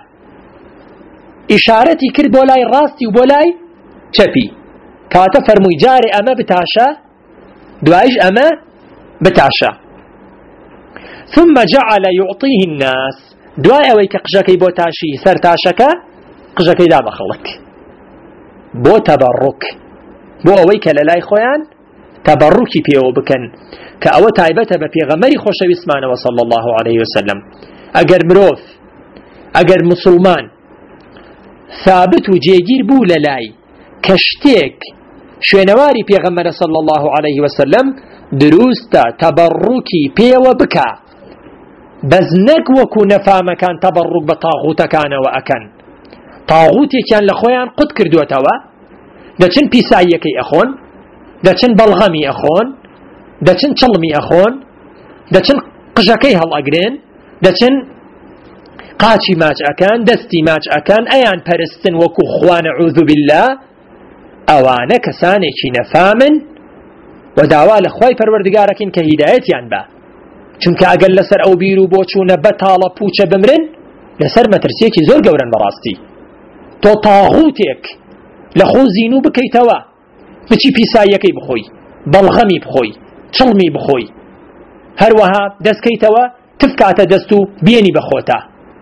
إشارتي كرد بولاي راستي وبولاي چپي كاتا فرموي جاري أما بتاشا دوايش أما بتاشا ثم جعل يعطيه الناس دواي أويك قجاكي بوتاشي سرتاشك قجاكي دا بخلك بو تبرك بو أويك للاي خويان تبركي بيو بكن كأو تايبت ببيغمري خوش بسمانه وصلى الله عليه وسلم أجر مروف أجر مسلمان ثابت وجيجير بو للاي كشتيك شوينواري بيغمر صلى الله عليه وسلم دروستا تبركي بيو بكا بزنك وكو نفام كان تبرك بطاغوت كان وأكن طاغوتي كان لخويان قد كردوا توا دچن بيسايكي أخون دچن بلغمي أخون دچن چلمي أخون دچن قجاكي هل أقرين دچن قاچي ماج أكان دستي ماج أكان أيان پرستن وكو خوان عوذ بالله أوانا كساني كي نفامن وداوال خواي پروردگاركين كهدايتيان با چونکە ئەگەر لەسەر ئەو بیر و بۆ چوونە بەتاڵە پوچە بمرن لەسەر مەترسیەکی زۆر گەورن بەڕاستی تۆ تاغوتێک لە خۆ زینوو بکەیتەوە بچی پیساییەکەی بخۆی بەڵغەمی بخۆی چڵمی بخۆی هەروەها دەستکەیتەوە تفکاتە دەست و بێنی بەخۆتە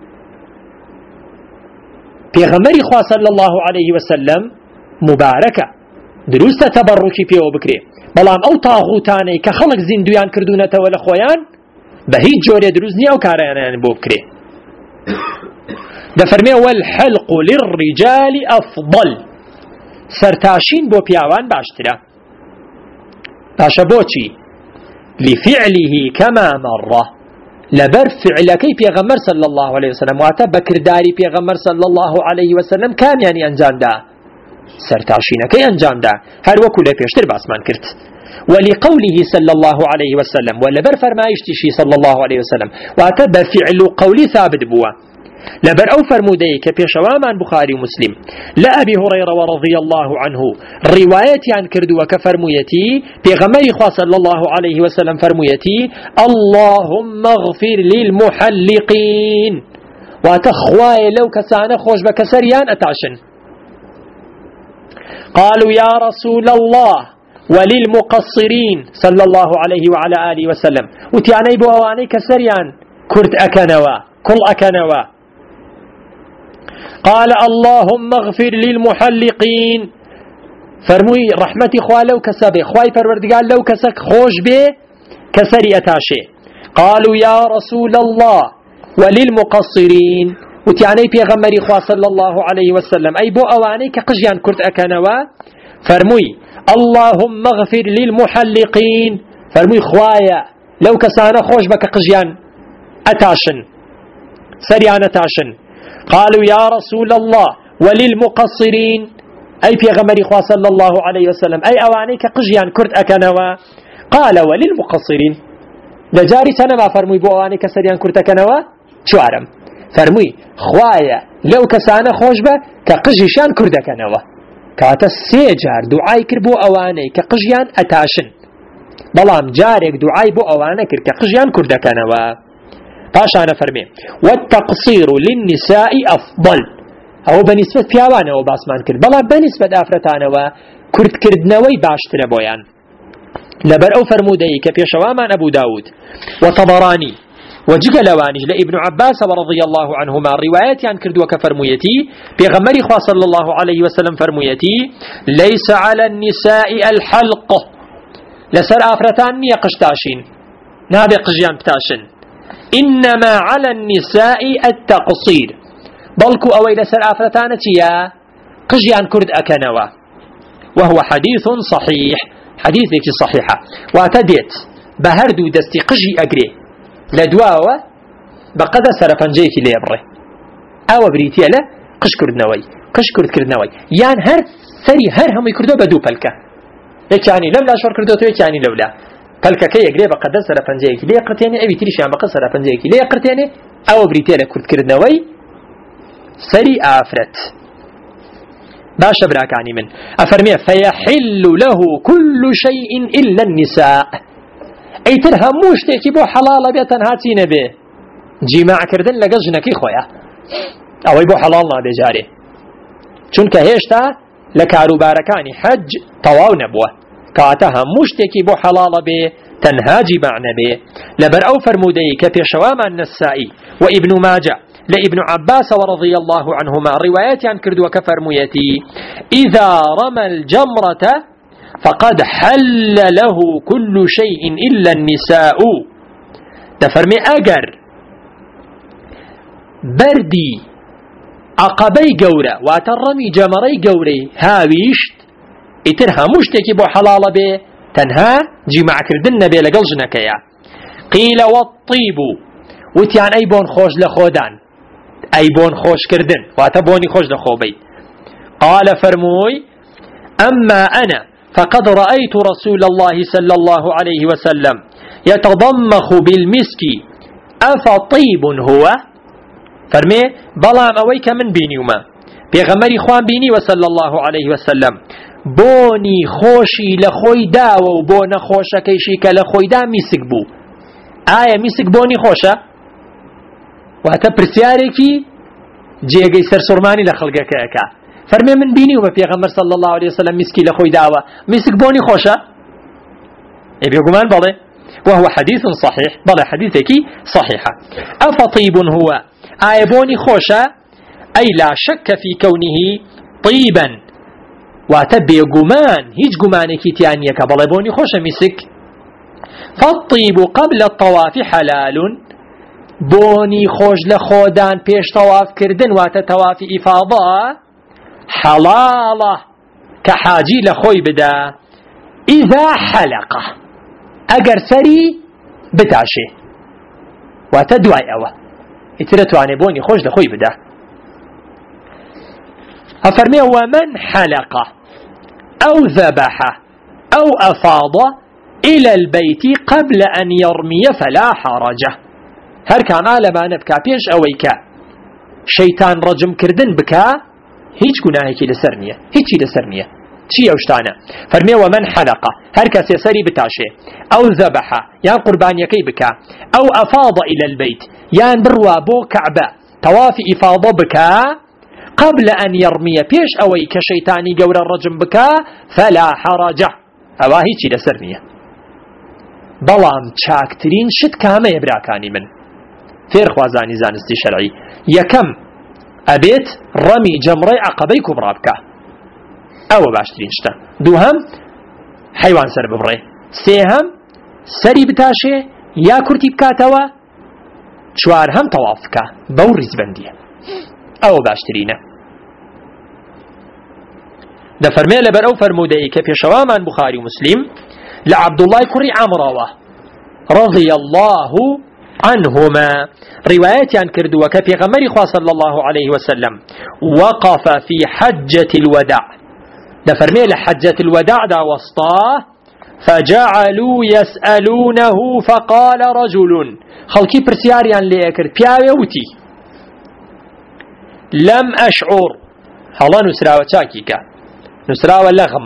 پێغەمبەری خوا صلی الله عليه وسلم مبارەکە دروستە تەبەڕوکی پێوە بکرێ بەڵام ئەو تاغوتانەی کە خەڵک زیندویان کردوونەتەوە لە خۆیان بە هیچ جۆرێ دروست نییە ئەو کارانیان بۆ بکرێ دەفەرمێ والحلق للرجال أفضل سەرتاشین بۆ پیاوان باشترە باشە بۆچی لفعله كما مر لبر فعلكي پیغمبر صلى الله عليه وسلم واتە بەکرداری پیغمبر صلى الله عليه وسلم کامیانی ئەنجام دا سەرتاشینەکەی ئەنجام دا هەر وەکو لە پێشتر باسمان کرد ولقوله صلى الله عليه وسلم ولبر فرمایشتیشی صلى الله عليه وسلم واتە بفعل قولي ثابت بووە لبر أو فرمودي كبيشوامان بخاري ومسلم لا أبي هريرة ورضي الله عنه رواية عن كردو وكفرميتي بغمر خاص صلى الله عليه وسلم فرميتي اللهم اغفر للمحلقين وتخواي لو كسانة خوش بكسريان أتعشن قالوا يا رسول الله وللمقصرين صلى الله عليه وعلى آله وسلم وتعني بواني كسريان كرد أكنوا كل أكنوا قال اللهم اغفر للمحلقين فرموي رحمتي خوا لو كسبه خواي پروردگار لو كسك خوش به كسري أتاشي قالوا يا رسول الله وللمقصرين وتعني پیغمبري خوا صلى الله عليه وسلم أي بو أواني كقجيان كرت أكنوا فرموي اللهم اغفر للمحلقين فرموي خوايا لو كسانا خوش بك قجيان أتاشن سريان أتاشن قالوا يا رسول الله وللمقصرين أي پیغمبري خوا صلى الله عليه وسلم أي أواني كقجيان كرت أكنوا قال وللمقصرين لجاري سنة ما فرموي بو أواني كسريان كرت أكنوا شوارم فرموي خوايا لو كسانا خوش بك كقجيشان كرت أكنوا كاتا سيجار دعاي كربو أواني كقجيان أتاشن بلام جارك دعاي بو أواني كقجيان كرت أكنوا باش أنا فرمي والتقصير للنساء أفضل أو بنسبة بياوانا وباسمان كرد بلا بنسبة أفرتانا وكرد كردنوي باشتر بويان لبر أو فرمودي كبيشوامان أبو داود وطبراني وجقلواني لابن عباس رضي الله عنهما الروايات عن كرد وكفرميتي بيغمري خوا صلى الله عليه وسلم فرميتي ليس على النساء الحلق لسر أفرتان يقشتاشين نابي قجيان بتاشن إنما على النساء التقصير بلكو أويل سر آفرتانة يا قجيان كرد أكنوا وهو حديث صحيح حديثك صحيحة واتديت بهردو دستي قجي أقري لدواوة بقد سرفنجيك ليبره أو بريتيا لا قش كرد نوي قش كرد نوي يان هر سري هر هم يكردو بدو بلكة يعني لولا شور كردو تو يعني لولا بلكة كي أقري بقد سرفنجيك ليه قرتيني أبي تريش عم بقد سرفنجيك ليه قرتيني أو بريتيا لا كرد نوي سري آفرت باشا براكاني من أفرمي فيحل له كل شيء إلا النساء أي ترها موش تيكي بو حلال بيتن هاتين به جماع كردن لقجنك خويا أو يبو حلالنا بجاري چونك هيشتا لكارو باركاني حج طواو نبوه كاتها موش تيكي بو حلال به تنها جماع نبه لبر أو فرمودي كبيشوام النسائي وابن ماجه لابن عباس ورضي الله عنهما روايات عن كرد وكفر ميتي إذا رمى الجمرة فقد حل له كل شيء إلا النساء تفرمي أجر بردي عقبي قورة واترمي جمري قوري هاويشت اترها مشتكي بو حلال به تنها جمع كردن بي لقل جنكيا قيل والطيب وتيان أي بون خوش لخودان أي بون خوش كردن واتبوني خوش لخوبي قال فرموي أما أنا فقد رأيت رسول الله صلى الله عليه وسلم يتضمخ بالمسك أفطيب هو فرمي بلام أويك من بينيوما بيغمري خوان بيني وصلى الله عليه وسلم بوني خوشي لخوي دا وبون خوشا كيشيك لخوي دا مسك بو آية مسك بوني خوشا وهتا برسياريكي جيغي سرسرماني لخلقك اكا فرمي من بيني وما بيغمر صلى الله عليه وسلم مسكي لخوي داوا مسك بوني خوشا يبيقمان بلي وهو حديث صحيح بلي حديثك صحيحة أفطيب هو آية بوني خوشا أي لا شك في كونه طيبا واتبي قمان هيج قمانك تيانيك بلي بوني خوشا مسك فالطيب قبل الطواف حلال بوني خوش لخودان پیش طواف كردن واتا طواف إفاضة حلالة كحاجي لخوي بدا إذا حلقة أجر سري بتعشي واتا دواي أوه اترتو عن بوني خوش لخوي بدا أفرمي ومن حلق أو ذبح أو أفاض إلى البيت قبل أن يرمي فلا حرج هر كان لما نبكى بيش أويكا شيطان رجم كردن بكا هيج گناهيكي لسرنية هيجي لسرنية چي اوشتانا فرمي ومن حلق هر كسي سري بتاشي أو ذبح يان قربان يكي بكا أو أفاض إلى البيت يان بروا بو كعبة طواف إفاضة بكا قبل أن يرمي بيش أويكا شيطاني قول الرجم بكا فلا حرج أوا هيجي لسرنية بلام چاكترين شد كامة يبراكاني من فير خوازاني زانستي شرعي يكم أبيت رمي جمري عقبي كبرى بك أو باشترين شتا دوهم حيوان سر ببري سيهم سري بتاشي يا كرتي بكاتوا چوارهم طواف بك بورز بندي أو باشترينه ده فرمي لبر أو فرمودي كفي شوامان بخاري ومسلم لعبد الله كري عمراوه رضي الله عنهما روايات عن كردوا كفي غمري صلى الله عليه وسلم وقف في حجة الوداع ده فرمي لحجة الوداع ده وسطاه فجعلوا يسألونه فقال رجل خلقي برسياريان ليكر بياوتي لم أشعر هلا نسراوة شاكيكا نسراوة لغم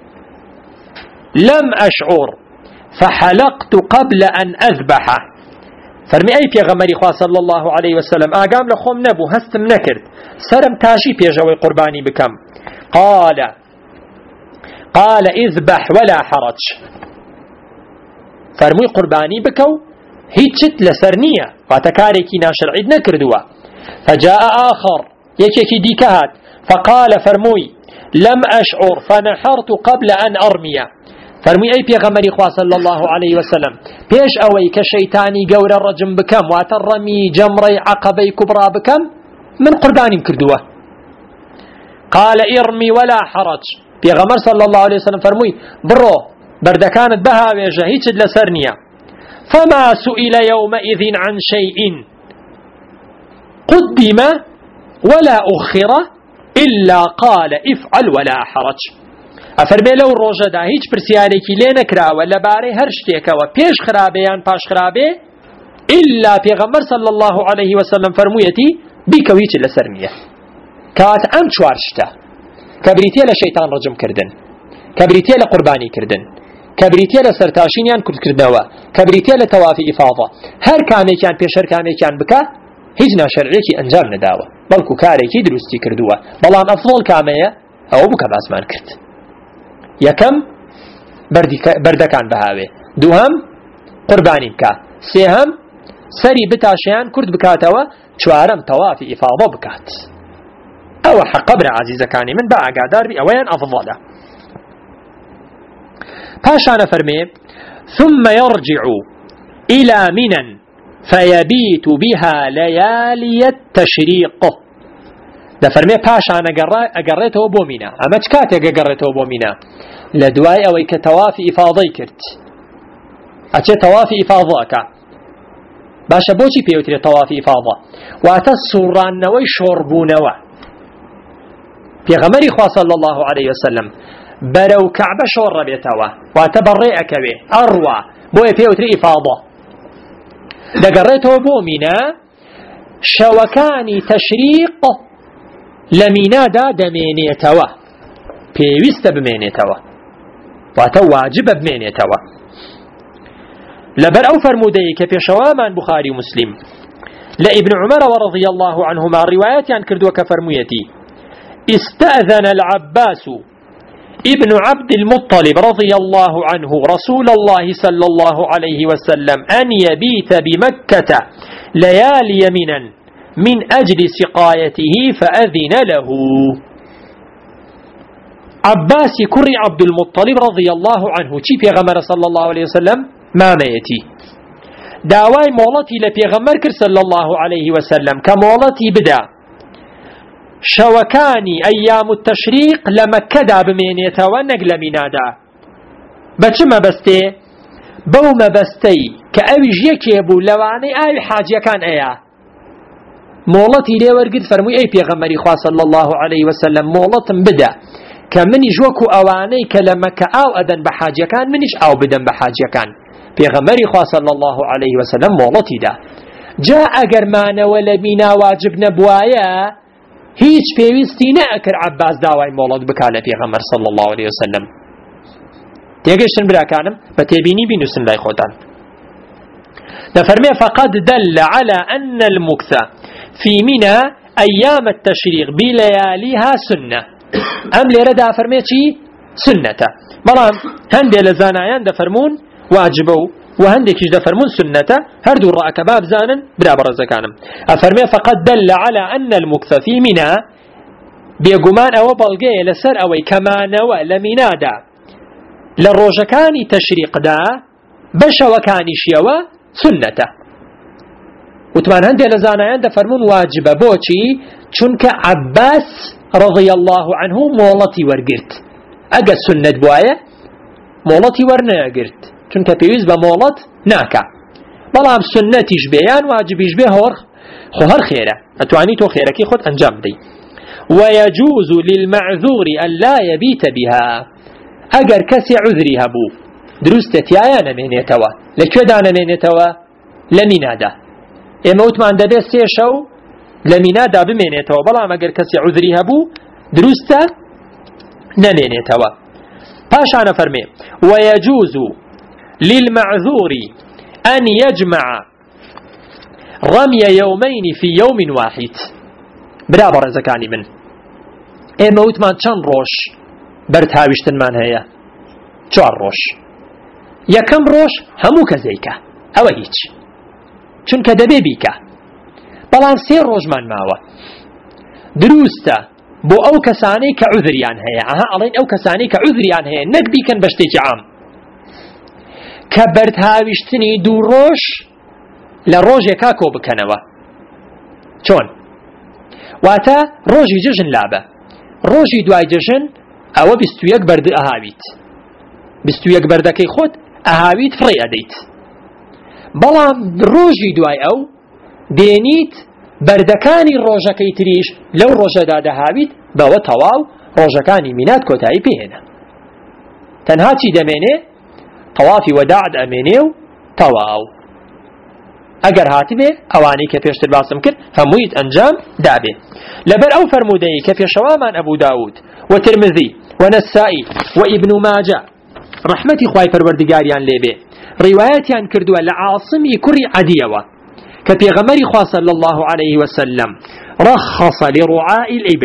لم أشعر فحلقت قبل أن أذبح فرمي أي بيغمري صلى الله عليه وسلم أقام لخوم نبو هستم نكرت سرم تاشي بيجوي قرباني بكم قال اذبح ولا حرج فرمي قرباني بكو هيتشت لسرنية واتكاريكي ناشر عيد نكردوا فجاء آخر يكيكي ديكهات فقال فرمي لم أشعر فنحرت قبل أن أرمي فرمي أي بيغمري صلى الله عليه وسلم بيش أوي كشيطاني قول الرجم بكم واترمي جمري عقبي كبرى بكم من قرباني كردوا قال ارمي ولا حرج بيغمر صلى الله عليه وسلم فرمي برو برد كانت بها ويجهيت لسرنيا فما سئل يومئذ عن شيء قدم ولا أخر إلا قال افعل ولا حرج أفرمي لو الروجة دا هيج برسياريكي لينا كراوة لباري هرشتيكا وبيش خرابيان باش خرابي إلا بيغمر صلى الله عليه وسلم فرميتي بيكويت لسرنية كات أم شوارشتا كبريتي لشيطان رجم كردن كبريتي لقرباني كردن كبريتي لسرتاشينيان كرد كردنوا كبريتي لتوافي إفاضة هر كامي كان بيشر كامي كان بكا هجنا شرعيكي أنجام نداوة بلكو كاريكي دروستي كردوا بلان أفضل كامية أو بكا باسمان كرد يكم بردكان بهاوي دوهم قرباني بكا سيهم سري بتاشيان كرد بكاتوا چوارم توافي إفاضة بكات أو حق قبر عزيزة كاني من باع قادر بي أوين أفضله باشانا فرمي ثم يرجع إلى منن فيبيت بها ليالي التشريق ده فرمي باشانا أقريته بومنا أما تكاتي أقريته بومنا لدواي أوي كتوافي إفاضي كرت أتي توافي إفاضاك باشا بوشي بيوتري توافي إفاضة واتسران نوي شربونوا بيغمري صلى الله عليه وسلم برو كعبة شور بيتوا واتبرئك به أروى بوي بيوتري إفاضة دقريته بومنا شوكاني تشريق لمينا دا دمينيتوا بيوست بمينيتوا واتو واجب بمينيتوا لبر أو فرمودي كفي شوامان بخاري مسلم لابن عمر ورضي الله عنهما روايات عن كردوك فرميتي استأذن العباس ابن عبد المطلب رضي الله عنه رسول الله صلى الله عليه وسلم أن يبيت بمكة ليالي منا من أجل سقايته فأذن له عباس كري عبد المطلب رضي الله عنه في غمر صلى الله عليه وسلم ما ميتي داواي مولتي لبيغمر صلى الله عليه وسلم كمولتي بدا شوكاني أيام التشريق لمكدا بمينيتا ونقل منادا بچما بستي بوما بستي كأوي جيكيبو لواني آي حاجة كان ايا مولتي لي ورقد فرمي اي بيغمري خواه صلى الله عليه وسلم مولت بدا كمني جوكو اواني كلمك او ادن بحاجة كان منيش او بدن بحاجة كان بيغمري خواه صلى الله عليه وسلم مولتي دا جاء اقرمان ولبينا واجب نبوايا هیچ پێویستی نەئەکرد عباس داوای مۆڵەت بکا لە پێغەمبەر صلی الله عليه وسلم تێگەیشتن براکانم بە تێبینی بینووسن لای خۆتان دەفەرمێ فقد دل على أن المكث في منى أيام التشريق بلياليها سنة أم لێرە دافەرمێ چی سنەتە بەڵام هەندێک لە زانایان دەفەرمون واجبە و وهندكيش دفرمون سنة هردو الرأك باب زانا برا برزكانم أفرمي فقد دل على أن المكث في منى بيقمان أو بلغي لسر أو كمان ولمنادا للروجكاني تشريق دا بشوكاني شيوا سنة وتمان هندي لزانيان دفرمون واجبة بوشي چونك عباس رضي الله عنه مولتي ورقرت أقا سنة بوايا مولتي ورنقرت چونك بيوز بمولت ناكا بلام سنتيش بيان واجبيش بيه هر خيرة أتواني تو خيرة كي خد أنجام دي ويجوز للمعذور أن لا يبيت بها أقر كسي عذرها بو دروستتيايا نمينيتوا لكو دا نمينيتوا لمنادا ئێمەوت مان دەبێ سێ شەو لە مینادا بمێنێتەوە بەڵام ئەگەر کەسی عوذری هەبوو دروستە نەمێنێتەوە پاشانە فەرمێ ويجوز للمعذور أن يجمع رمي يومين في يوم واحد برا بەڕێزەکانی من ئێمەوت مان چەند ڕۆژ بەرتاویشتنمان هەیە 4 ڕۆژ یەکەم ڕۆژ هەموو کەسێکە ئەوە هیچ چونکە دەبێ بیکە بەڵام 3 ڕۆژمان ماوە دروستە بۆ ئەو کەسانەی کە عوذریان هەیە ئەڵێن ئەو کەسانەی کە عوذریان هەیە نەک بیکەن بە شتێکی عام کە بەرتاویشتنی 2 ڕۆژ لە ڕۆژێکا کۆ بکەنەوە چۆن واتە ڕۆژی جژن لابە ڕۆژی دوای جژن ئەوە 21 بەرد ئەهاویت 21 بەردەکەی خۆت ئەهاویت فڕێ ئەدەیت بەڵام ڕۆژی دوای ئەو دێنیت بەردەکانی ڕۆژەکەی تریش لەو ڕۆژەدا دەهاویت بەوە تەواو ڕۆژەکانی مینات کۆتایی پێهێنە تەنها چی دەمێنێ تەوافی وەداعت ئەمێنێ و تەواو ئەگەر هاتبێ ئەوانەی کە پێشتر باسم کرد هەموویت ئەنجام دابێ لەبەر ئەو فەرمودەی کە پێشەوامان ئەبوو داود و ترمذی و نەسائی و ئیبن ماجە ڕەحمەتی خوای پەروەردگاریان لێبێ ڕیوایەتیان کردووە لە عاصمی کوڕی عەدیەوە کە پێغەمبەری خوا صلی الله عليه وسلم رخص لرعاء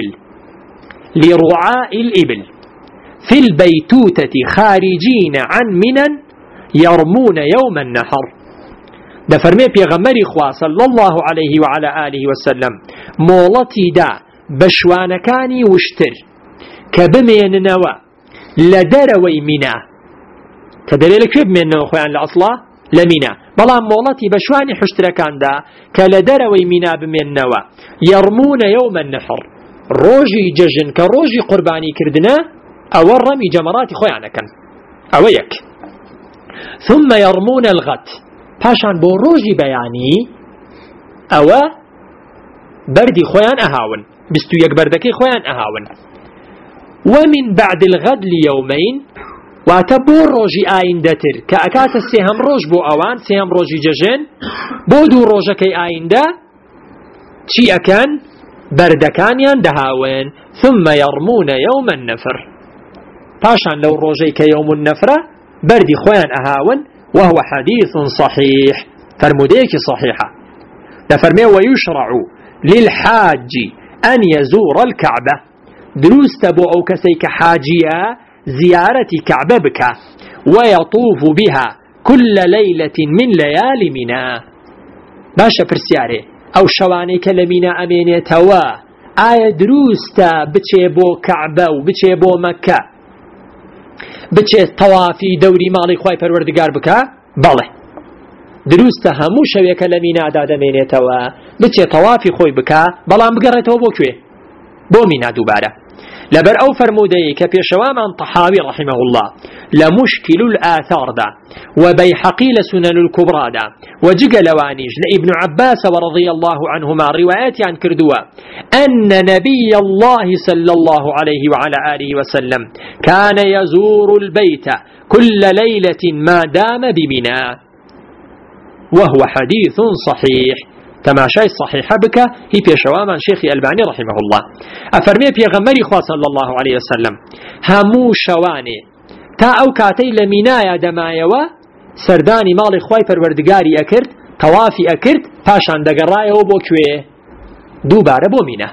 الإبل في البيتوتة خارجين عن منى يرمون يوم النحر دەفەرمێ پێغەمبەری خوا صلی الله عليه وعلى آله وسلم مۆڵەتی دا بە شوانەکانی وشتر کە بمێننەوە لە دەرەوەی مینا کە دەبێت لەکوێ بمێننەوە خۆیان لە ئەسڵا لە مینا بەڵام مۆڵەتی بە شوانی حشترەکاندا کە لە دەرەوەی مینا بمێننەوە يرمون يوم النحر ڕۆژی جەژن کە ڕۆژی قوربانی کردنە ئەوە ڕەمی جەمەڕاتی خۆیانەکەن ئەوە یەک ثم يرمون الغد پاشان بۆ ڕۆژی بەیانی ئەوە بەردی خۆیان ئەهاون 21 بەردەکەی خۆیان ئەهاون ومن بعد الغد ليومين واتە بۆ ڕۆژی ئایندەتر کە ئەکاتە 3 ڕۆژ بۆ ئەوان 3 ڕۆژی جەژن بۆ 2 ڕۆژەکەی ئایندە چی ئەکەن بەردەکانیان دەهاون ثم يرمون يوم النفر پاشان لەو ڕۆژەی کە يوم النفرە بەردی خۆیان ئەهاون وهو حديث صحيح فرموديك صحيحة دفرمي ويشرع للحاج أن يزور الكعبة دروس تبو أو كسيك حاجية زيارة كعبة بك ويطوف بها كل ليلة من ليالي منى باشا برسياري أو شواني كلمينا أميني توا آية دروس بچه بو كعبة وبچه بو مكة بچێت تەوافی دەوری ماڵی خوای پەروەردگار بکە بەڵێ دروستە هەموو شەوێکە لە مینادا دەمێنێتەوە بچێت تەوافی خۆی بکە بەڵام بگەڕێتەوە بۆ کوێ بۆ مینا دووبارە لەبەر ئەو فەرمودەیە کە پێشەوامان طەحاوی ڕەحیمەه الله لە مشکل الآثار دا و بەیحەقی لە سنن الكبرى دا و جگە لەوانیش لە ابن عباس رضي الله عنهما رواياتیان کردووە أن نبي الله صلى الله عليه وعلى آله وسلم كان يزور البيت كل ليلة ما دام بمنى وهو حديث صحيح تماشای صحیحە بکە هی پێشەوامان شێخی ئەلبانی رحمه الله ئەفەرمێ پێغەمبەری خوا صلی الله عليه وسلم هەموو شەوانێ تا ئەو کاتەی لە مینایە دەمایەوە سەردانی ماڵی خوای پەروەردگاری ئەکرد تەوافی ئەکرد پاشان دەگەڕایەوە بۆ کوێ دووبارە بۆ مینە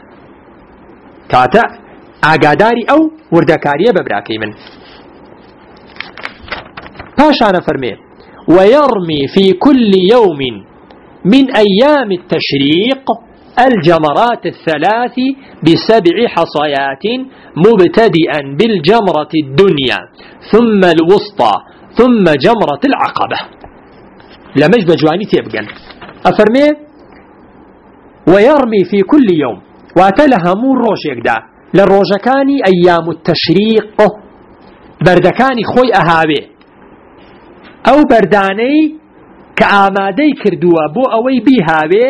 کاتە ئاگاداری ئەو وردەکاریە بە براکەی من پاشانە فەرمێ ويرمي في كل يوم من أيام التشريق الجمرات الثلاث ب7 حصيات مبتدئا بالجمرة الدنيا ثم الوسطى ثم جمرة العقبة. لمش بجواني تيبقن أفرمي ويرمي في كل يوم واتلها مو الروج يقدا للروجكاني أيام التشريق بردكاني خوي أهابي أو برداني كآمادي كردوا بو أوي بيهابي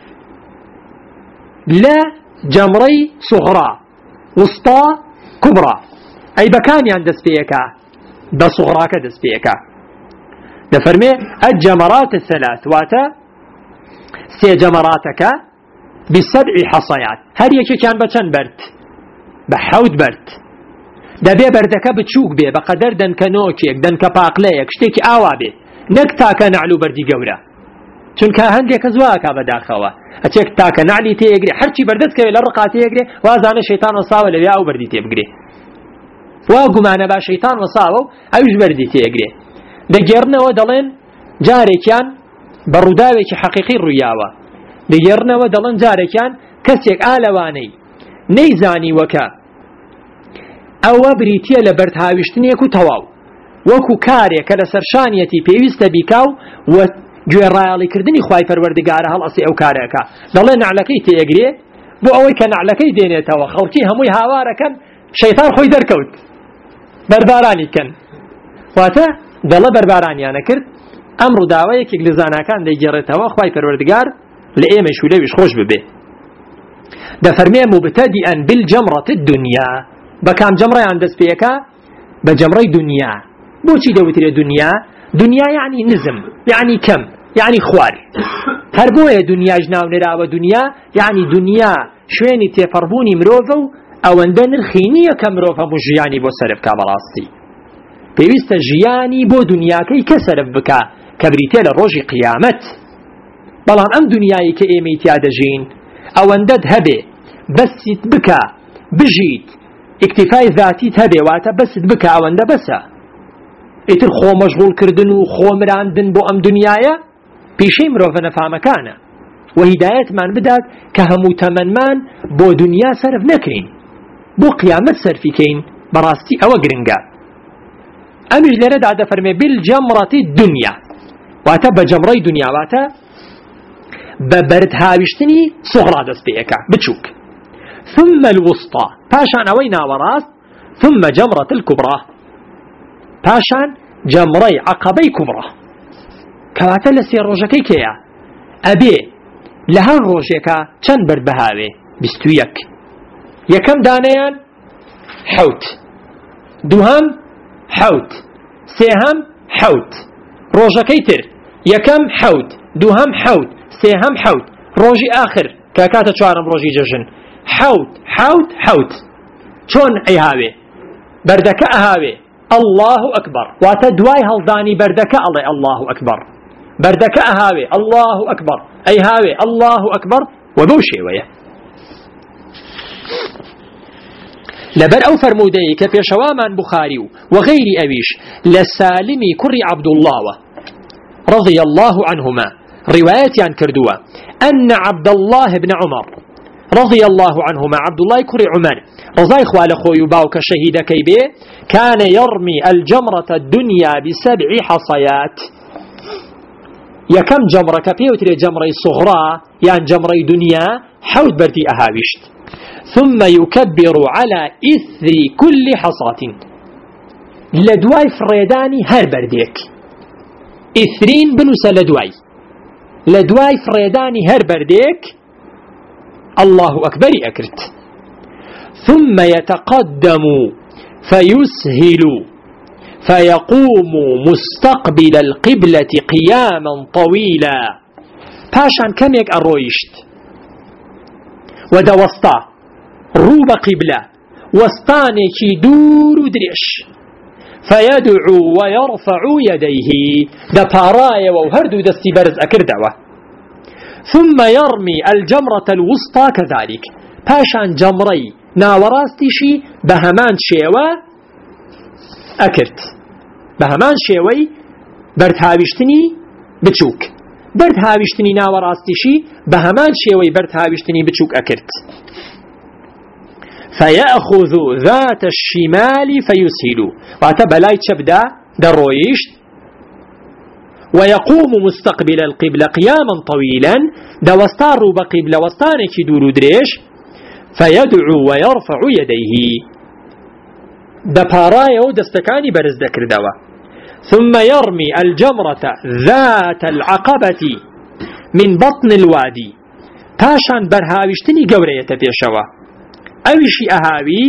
لا جمري صغرى وسطى كبرى أي بكاني عند دسبيكا دا صغراك دسبيكا دفرمي الجمرات الثلاث واتا 3 جمراتك ب7 حصيات هل يكي كان بچن برد بحوت برد دبي بردك بتشوك بي بقدر دنك نوكيك دنك باقليك شتيكي آوا بي نكتاك نعلو بردي قورا چونك هنديك زواكا بداخوا اتيك تاك نعلي تيقري حرشي بردتك للرقا تيقري وازانا شيطان وصاوة لبي او بردي تيقري واقو معنا با شيطان وصاوة اوش بردي تيقري دقيرنا ودلين جاري كان بروداوي حقيقي الرياوة دقيرنا ودلين جاري كان كسيك آلواني نيزاني وكا او بريتيا لبرد هاوشتنيكو تواو وكو كاريك لسرشانيتي بيوست بيكاو و جوێڕایەڵی کردنی خوای پەروەردگارە هەڵئەسی ئەو کارەکە دەڵێ نعلەکەی تێگرێ بۆ ئەوەی کە نعلەکەی دێنێتەوە خەڵکی هەمووی هاوارەکەن شەیطان خۆی دەرکەوت بەربارانی کەن واتە دەڵێ بەربارانیانە کرد ئەم ڕووداوەیەکێک لە زاناکان دەیگێڕێتەوە خوای پەروەردگار لە ئێمەش و لەویش خۆش ببێ دەفەرمێ مبتەدیئەن بالجەمرەت الدنیا بە کام جەمڕەیان دەست پێەکە بە جەمڕەی دنیا بۆچی دەوترێ دنیا دنيا يعني نزم يعني كم يعني خوار هربوه دنيا جناو نراوة دنيا يعني دنيا شويني تفربوني مروفو او اندن الخينية كمروفا مجياني بو سرف كابلاستي بيوست جياني بو دنيا كي كسرف بكا كبريتيل روجي قيامت بلان ام دنياي كايمي تيادجين او اندد هبه بس بكا بجيت اكتفاء ذاتي هبه واتا بس بكا او اند بسا ئیتر خۆ مەشغوڵ کردن و خۆ مراندن بۆ ئەم دنیایە پیشەی مرۆڤە نەفامەکانە و هیدایەتمان بدات کە هەموو تەمەنمان بۆ دنیا سەرف نەکەین بۆ قیامەت سەرفیکەین بەڕاستی ئەوە گرنگە ئەمیش لێرەدا دەفەرمێ بالجەمڕەتی دنیا واتە بە جەمڕەی دنیا واتە بە بەرد هاویشتنی سوغڕا دەست پێەکە بچووک ثم الوسطى پاشان ئەوەی ناوەڕاست ثم جەمڕەت الكبرى پاشان جەمڕەی عەقەبەی کوبڕە کەواتە لە 3 ڕۆژەکەی کەیە ئەبێ لە هەر ڕۆژێکە چەند بەرد بەهاوێ 21 یەکەم دانەیان حەوت دووهەم حەوت سێهەم حەوت ڕۆژەکەی تر یەکەم حەوت دووهەم حەوت سێهەم حەوت ڕۆژی ئاخر کە کاتە 4م ڕۆژی جەژن حەوت حەوت حەوت چۆن ئەیهاوێ بەردەکە ئەهاوێ الله أكبر واتدواي هالداني بردك الله أكبر بردك أهاوي الله أكبر أي هاوي الله أكبر وبوشي ويا لبر أو فرمودي كفي شوامان بخاري وغير أبيش لسالمي كري عبد الله رضي الله عنهما رواية عن كردوة أن عبد الله بن عمر رضي الله عنهما عبد الله كري عمر رضاي خوال خوي باوك شهيد كيبي كان يرمي الجمرة الدنيا ب7 حصيات يكم جمرة كبيوتري جمرة صغرى يعني جمرة دنيا حوت برتي أهاوشت ثم يكبر على إثر كل حصاة لدواي فريداني هر برديك إثرين بنوس لدواي فريداني هر برديك الله أكبر أكرت ثم يتقدم فيسهل فيقوم مستقبل القبلة قياما طويلا باشان كميك أرويشت ودا وسطا روب قبلة وسطانك دور دريش فيدعو ويرفع يديه دا بارايا وهردو دستي برز أكر دعوة ثم يرمي الجمرة الوسطى كذلك باشان جمري ناوەڕاستیشی بە هەمان شێوە ئەکرد بە هەمان شێوەی بەردهاویشتنی بچووک بەردهاویشتنی ناوەڕاستیشی بە هەمان شێوەی بەردهاویشتنی بچووک ئەکرد. فيأخذ ذات الشمال فيسهل واتە بەلای چەپدا دەڕۆیشت ويقوم مستقبل القبلة قياما طويلا دوستار بقبلة وستانك دور دريش فيدعو ويرفع يديه دپارايو دستكاني برز دكر دوا ثم يرمي الجمرة ذات العقبة من بطن الوادي پاشان برهاوشتني قورية بيشوا اوشي اهاوي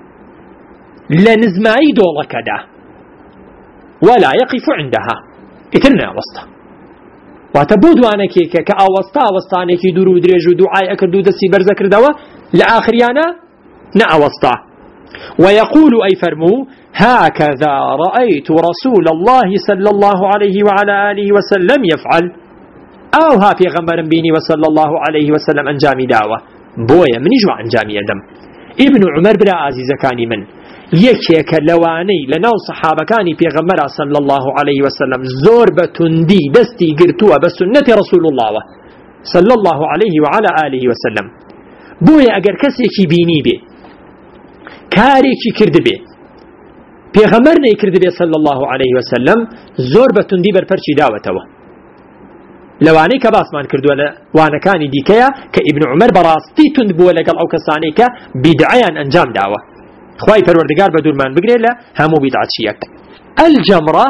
لنزماي دولك دا ولا يقف عندها اترنا وسطا واتبود وانا كيكا كاوسطا وسطانيكي دورو دريجو دعاي اكردو دسي برزا كردوا لاخريانا ناوسطا ويقول اي فرمو هكذا رأيت رسول الله صلى الله عليه وعلى آله وسلم يفعل او ها في غمر بيني وصلى الله عليه وسلم انجامي داوة بويا من يجوع انجامي دم ابن عمر بلا عزيز كاني من يكيك لواني لناو صحابة كاني في غمرة صلى الله عليه وسلم زور بتندي دستي قرتوا بسنة رسول الله صلى الله عليه وعلى آله وسلم بويا اگر كسي كي بيني بي كاري كي كرد بي في غمرنا يكرد بي صلى الله عليه وسلم زور بتندي برپرچي داوتوا لواني كباس مان كردوا وانا كاني ديكيا كابن عمر براستي تند بوا لقل او كساني كبدعيان انجام داوه خواهي پروردگار بدون من بگره له همو بدعت شيك. الجمرة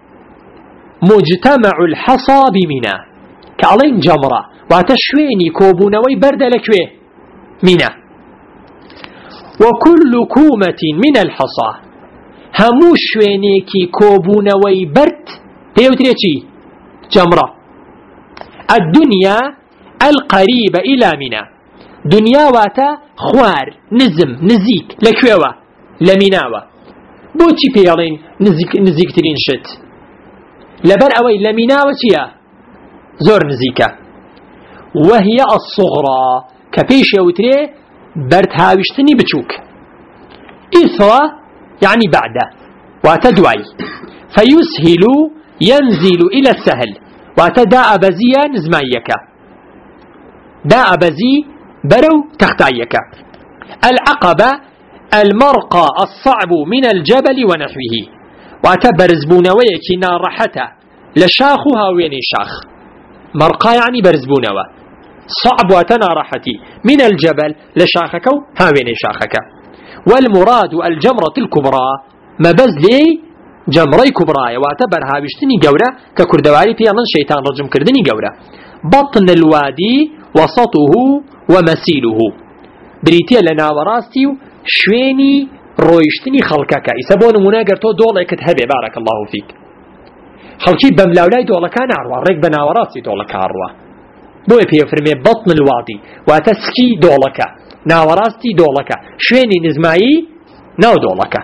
مجتمع الحصى بمنى كعلين جمرة واتشويني كوبونوي برد لكوي منى وكل كومة من الحصى همو شوينيكي كوبونوي برد تيوتريتي جمرة. الدنيا القريبة إلى منى دنيا واتا خوار نزم نزيك لكويوة لمناوة بوچی پێڵێن نزیکترین شت لەبەر ئەوەی لە میناوە چییە زۆر نزیکە وهي الصغرى کە پێش ئەوترێ بەردهاویشتنی بچووک ئیثرا يعني بعد واتە دوای فيسهل ينزل إلى السهل واتە دائبەزیە نزماییەکە دائبەزی برو تختايك. العقبة المرقى الصعب من الجبل ونحوه واتبرزبونويك نارحته لشاخها وين شاخ مرقى يعني برزبونوا صعب وتنارحتي من الجبل لشاخك هاوين شاخك. والمراد الجمرة الكبرى ما بزلي جمري كبرى واتبر هاوشتني قورة ككردواري بيانا شيطان رجم كردني قورة بطن الوادي وسطه ومسيله بريتيا لنا وراستي شويني رويشتني خلقك يسبون مناقر تو دولك هبه بارك الله فيك خلقي بملاولاي دولك نعروا ريك بنا وراستي دولك عروا بو يفرمي بطن الوادي وتسكي دولك نا وراستي دولك شويني نزماي ناو دولك.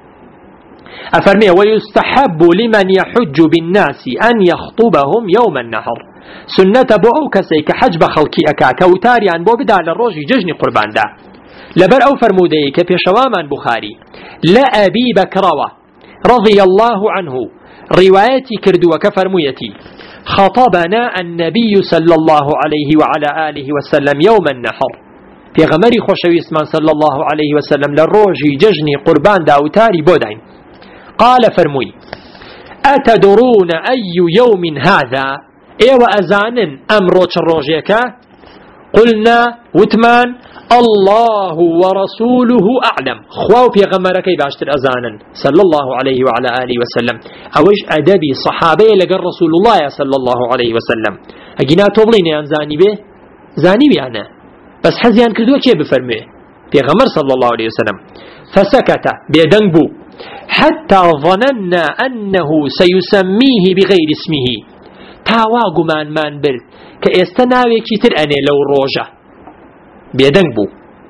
أفرمي ويستحب لمن يحج بالناس أن يخطبهم يوم النحر سنة بو كسي كحجب خلقي أكا كوتاري عن بو بدا للروجي ججني قربان دا لبر أو فرمودي كبيشوامان بخاري لا أبي بكروة رضي الله عنه روايتي كردو كفرميتي خطبنا النبي صلى الله عليه وعلى آله وسلم يوم النحر في غمري خوشوي اسمان صلى الله عليه وسلم للروجي ججني قربان دا وتاري بودين قال فرموي أتدرون أي يوم هذا ايوه أزانن أمروش الروجيك قلنا وتمان الله ورسوله أعلم خواو في غمرك باشتر أزانن صلى الله عليه وعلى آله وسلم أوش أدبي صحابي لقى رسول الله صلى الله عليه وسلم أجينا طولين يا زاني به زاني به أنا بس حزيان كردوا كيف بفرميه في غمر صلى الله عليه وسلم فسكت بيدنبو حتى ظننا أنه سيسميه بغير اسمه تاواغو من برد كاستناوي كتر أني لو روجة بيدنبو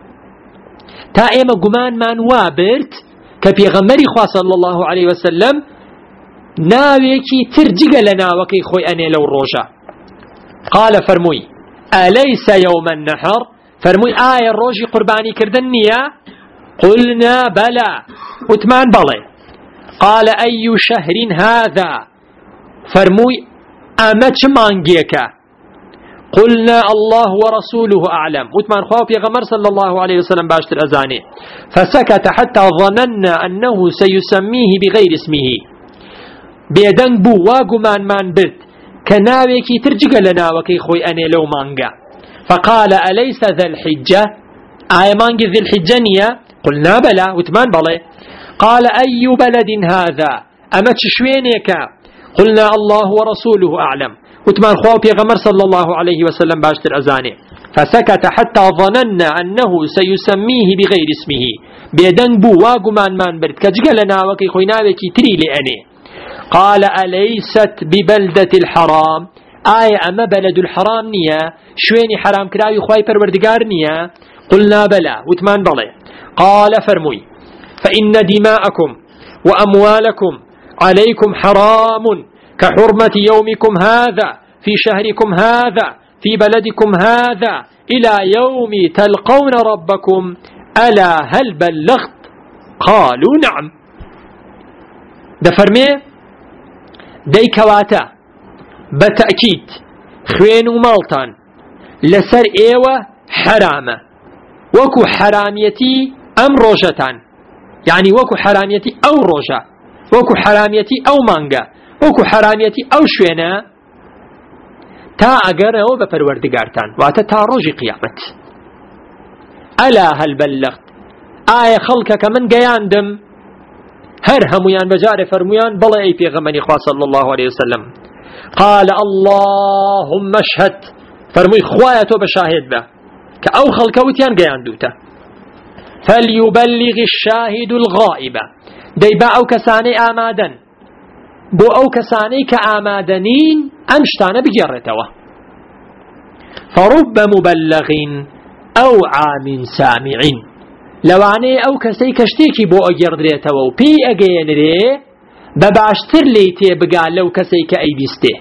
تا ايما قمان من وابرد كبيغمري خواه صلى الله عليه وسلم ناوي كتر جيغ لناوكي خوي أني لو روجة. قال فرموي أليس يوم النحر فرموي آية الروجي قرباني كردنيا قلنا بلى وتمان بلى. قال أي شهر هذا فرموي أمت مانجيكا قلنا الله ورسوله أعلم وثمان خواب يغمر صلى الله عليه وسلم باشتر أزاني فسكت حتى ظننا أنه سيسميه بغير اسمه بيدن بو واقمان من برد كناويكي ترجق لنا وكي خوي أني لو مانجا فقال أليس ذا الحجة آية مانجي ذي الحجة نية قلنا بلى وثمان بلى قال أي بلد هذا أما تشوينيك قلنا الله ورسوله أعلم وثمان خواب يغمر صلى الله عليه وسلم باشتر أزاني فسكت حتى ظننا أنه سيسميه بغير اسمه بيدن بو واقمان من برد كجق لنا وكي خوي ناويكي تري لأني قال أليست ببلدة الحرام آية أما بلد الحرام نية شويني حرام كراوي خواي پروردگار نية قلنا بلى وثمان بلى قال فرموي فإن دماءكم وأموالكم عليكم حرام كحرمة يومكم هذا في شهركم هذا في بلدكم هذا إلى يوم تلقون ربكم ألا هل بلغت قالوا نعم دفرمي دي كواتا بتأكيد خوين ومالتان لسر ايوة حرامة وكو حراميتي أم روجتان يعني وكو حراميتي أو روجة وكو حراميتي أو مانجا وكو حراميتي أو شوينة تا أقره بپروردگارتان واتا تا روجي قيامت ألا هل بلغت آية خلقك من قياندم هر هميان بجار فرميان بلا أي پیغمبر إخوة صلى الله عليه وسلم قال اللهم اشهد فرمي خوايته بشاهد به كأو خلقوتيان قياندوتا فليبلغ الشاهد الغائب دي با أو كساني آمادن بو أو كساني كآمادنين أمشتان بجرتوا فرب مبلغ أو عام سامع لواني أو كسي كشتيكي بو أجردريتوا وبي أجينري بباشتر ليتي بقال لو كسي كأيبسته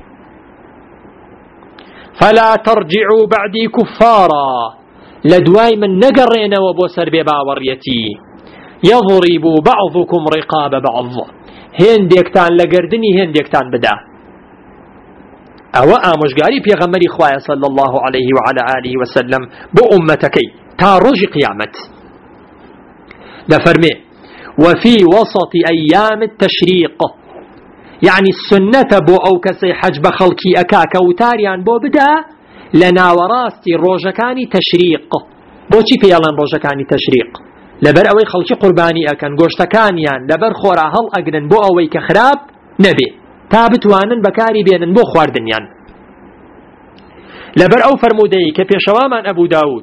فلا ترجعوا بعدي كفارا لدواي من نقرين وبوسر بباوريتي يضرب بعضكم رقاب بعض هنديكتان لقردني هنديكتان بدا أو آمشقاري بيغمري خوايا صلى الله عليه وعلى آله وسلم بو أمتكي تارج قيامت لفرمي وفي وسط أيام التشريق يعني السنة بو أو كسي حجب خلقي أكاك وتاريان بو بدا لنا وراستي روجكاني تشريق بوچی پیالان روجکانی تشریق لبر اوی خلقی قربانی اکن گوشتکانیان لبر خورا هل اگرن بو اوی که خراب نبی تابتوانن بکاری بینن بو خواردنیان لبر او فرمودهی که پیشوامان ابو داود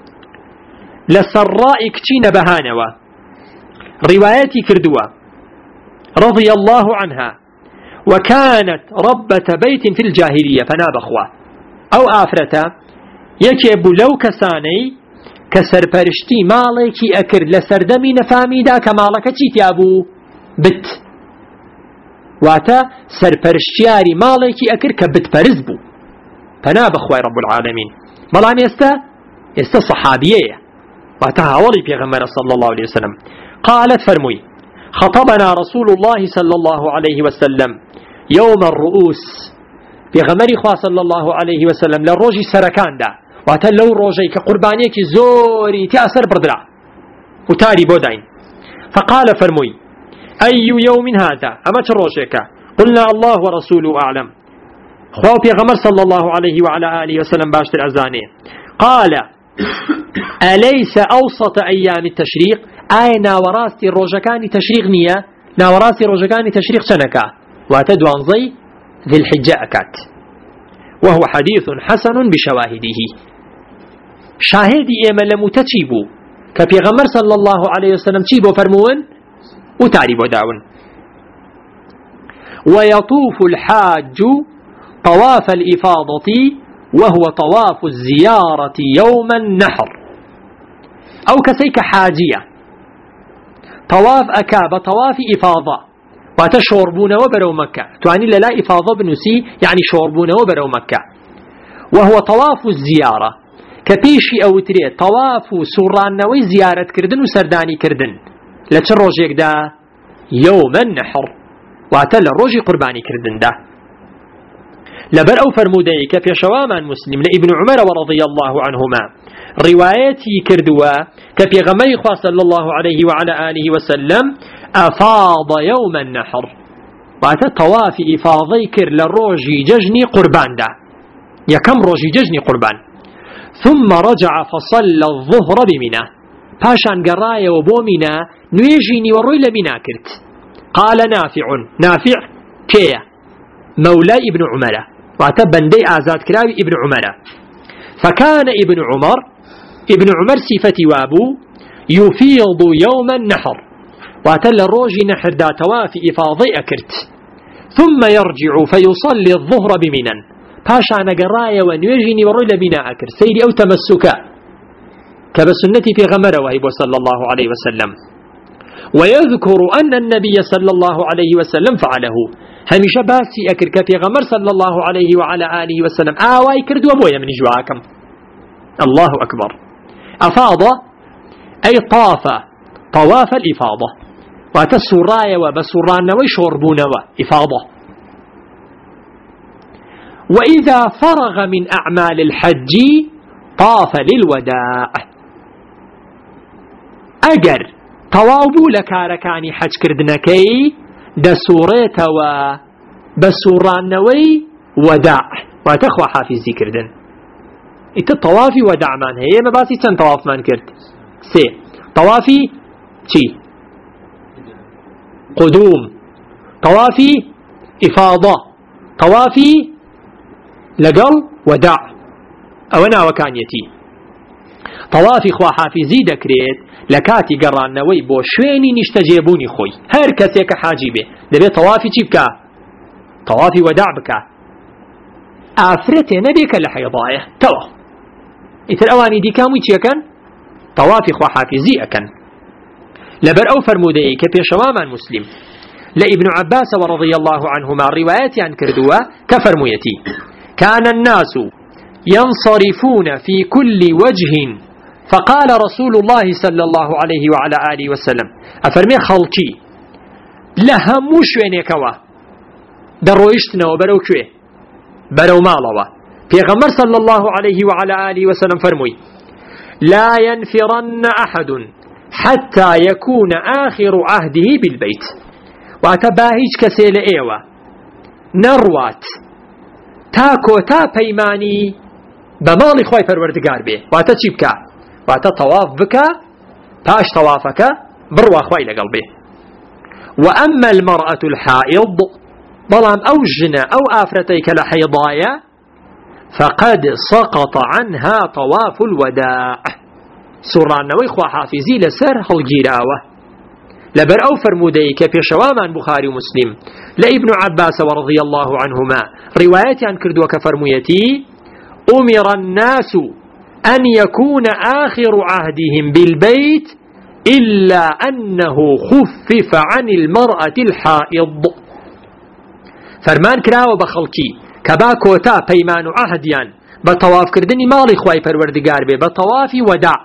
لسرائی کچی نبهانوا روايتي كردوا رضي الله عنها وكانت ربة بيت في الجاهلية فنابخوا أو آفرتا يكيب لو كساني كسر پرشتي مالكي أكر لسردمي نفامي دا كمالكتي تيابو بت واتا سر پرشتياري مالكي أكر كبت پرزبو فنابخوا رب العالمين ملام يستا صحابية واتا هاولي بيغمر صلى الله عليه وسلم قالت فرموي خطبنا رسول الله صلى الله عليه وسلم يوم الرؤوس بغمري خوا صلى الله عليه وسلم للروجي سركان دا واتا لو روجي كقربانيك زوري تأثر بردرا وتاري بودين فقال فرموي أي يوم هذا أما تروجيك قلنا الله ورسوله أعلم خوا بغمر صلى الله عليه وعلى آله وسلم باشتر أزاني قال أليس أوسط أيام التشريق آية ناوراستي روجكاني تشريق نية ناوراستي روجكاني تشريق سنكا واتدوانزي ذي الحجة أكات وهو حديث حسن بشواهده شاهدي إيما لمتتشيبو كبيغمر صلى الله عليه وسلم تشيبو فرمون وتعريبو داون ويطوف الحاج طواف الإفاضة وهو طواف الزيارة يوم النحر أو كسيك حاجية طواف أكاب طواف إفاضة وتشوربون وبرو مكة تعني لا إفاضة بنسي يعني شوربون وبرو مكة وهو طواف الزيارة كبيشي أو تري طواف سوران وزيارة كردن وسرداني كردن لتروجيك دا يوم النحر واتل روجي قرباني كردن ده لبر أو فرمودي كبيشوامان مسلم لابن عمر ورضي الله عنهما روايتي كردوا كبيغمي صلى الله عليه وعلى آله وسلم أفاض يوم النحر واتل طواف إفاضي كر للروجي ججني قربان ده يا كم روجي ججني قربان ثم رجع فصلى الظهر بمنى باشان قرايا وبومنا نيجيني وروي لمنا كرت قال نافع كيا مولى ابن عمر واتبندي آزاد كراوي ابن عمر فكان ابن عمر صفتي وابو يفيض يوم النحر واتل الروجي نحر دا توافي إفاضي أكرت ثم يرجع فيصلي الظهر بمنى باشان قرايا ونيجيني وروي لمنا أكرت سيدي أو تمسكا كبسنتي في غمر وهيب صلى الله عليه وسلم ويذكر أن النبي صلى الله عليه وسلم فعله هميشه باسي أكر كفي غمر صلى الله عليه وعلى آله وسلم آواي كرد وبويا من جواكم الله أكبر أفاض أي طواف الإفاضة وتسرايا وبسران وشربون وإفاضة وإذا فرغ من أعمال الحج طاف للوداع أجر طوابو لكاركاني حج كردنكي دسوريتوا بسورانوي وداع وتخوى حافظي كردن إنت طوافي وداع من هي ما باسي تن طواف من كرد سي طوافي تي قدوم طوافي إفاضة طوافي لقل وداع أونا وكانيتي طوافي خوا حافظي دكريت لكاتي قرانوي بو شويني نشتجيبوني خوي هر كسيك حاجي به دبي طوافي چي بكا طوافي وداع بكا آفرتي نبيك لحيضايا توا إتر أواني دي كاموي چيكن طوافي خوا حافظي أكن لبر أو فرمودي كبيشوامان مسلم لابن عباس ورضي الله عنهما رواياتي عن كردوا كفرميتي كان الناس ينصرفون في كل وجه فقال رسول الله صلى الله عليه وعلى آله وسلم أفرمي خلقي لهمو شوينيكوا درويشتنا وبرو كوي برو مالوا پیغمبر صلى الله عليه وعلى آله وسلم فرمي لا ينفرن أحد حتى يكون آخر عهده بالبيت واتباهيج كسيل ايوه نروات تاكو تا بيماني بمالي خواي پروردگار بي واتا چي بكا واتا طواف بكا باش طوافك بروا خواي لقلبي وأما المرأة الحائض ظلام أو جنا أو آفرتيك لحيضايا فقد سقط عنها طواف الوداع سرانوي خوا حافظي لسر هالجيراوة لبر أو فرمودي كبيشوامان بخاري ومسلم لابن عباس ورضي الله عنهما روايات عن كردوا كفرميتي أمر الناس أن يكون آخر عهدهم بالبيت إلا أنه خفف عن المرأة الحائض فرمان كراوة بخلقي كبا كوتا بيمان عهديان بطواف كردني مالي خواي پروردگار بي بطوافي وداع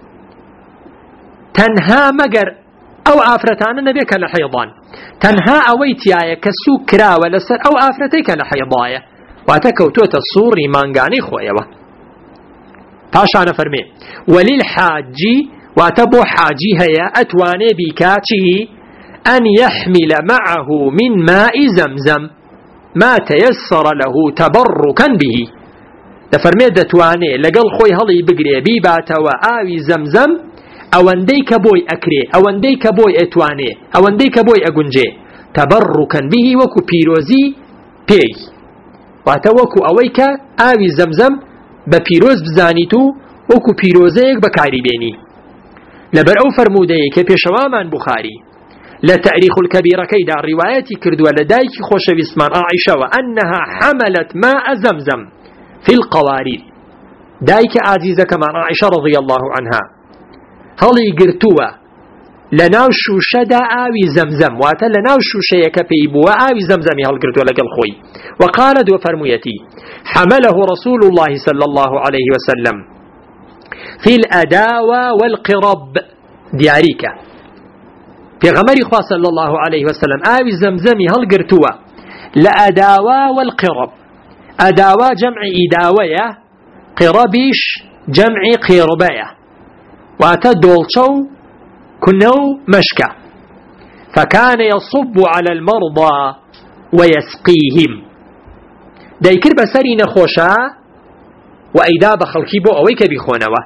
تنها مگر أو آفرتان نبيك لحيضان تنها أويتيايا كسو كراوة لسر أو آفرتيك لحيضايا واتكوتوت الصور مانغاني خوايوه تاشانا فرمي وللحاج واتبو حاجي هيا أتواني بكاتي أن يحمل معه من ماء زمزم ما تيسر له تبركا به دفرمي دتواني لقل خوي هلي بقري بيباتا وآوي زمزم أوانديك بوي أكري أوانديك بوي أتواني أوانديك بوي أقنجي تبركا به وكو بيروزي بي واتوكو أويك آوي زمزم ببيروز بزانيتو وكو بيروزيك بكاري بيني لبر أو فرمودي كبيشوامان بخاري لتاريخ الكبير كيدا الروايات كردوا لدايك خوش بسمان عائشة وأنها حملت ماء زمزم في القوارير دايك عزيزة كمان عائشة رضي الله عنها هلي قرتوا لناو شوشة دا آوي زمزم واتا لناو شوشة يكبيبوا آوي زمزم هل قرتوا لك الخوي وقالت وفرميتي حمله رسول الله صلى الله عليه وسلم في الأداوة والقرب دياريك پیغمبری خوا صلی الله عليه وسلم آوی زمزمی هەڵگرتووە لە ئەداوا والقڕب. ئەداوا جەمعی ئیداوەیە، قڕبیش جەمعی قێڕبەیە، واتە دۆڵچە و کونە و مەشکە. فكان يصب على المرضى ويسقيهم، دەیکرد بەسەری نەخۆشە و ئەیدا بە خەڵکی بۆ ئەوەی کە بیخۆنەوە.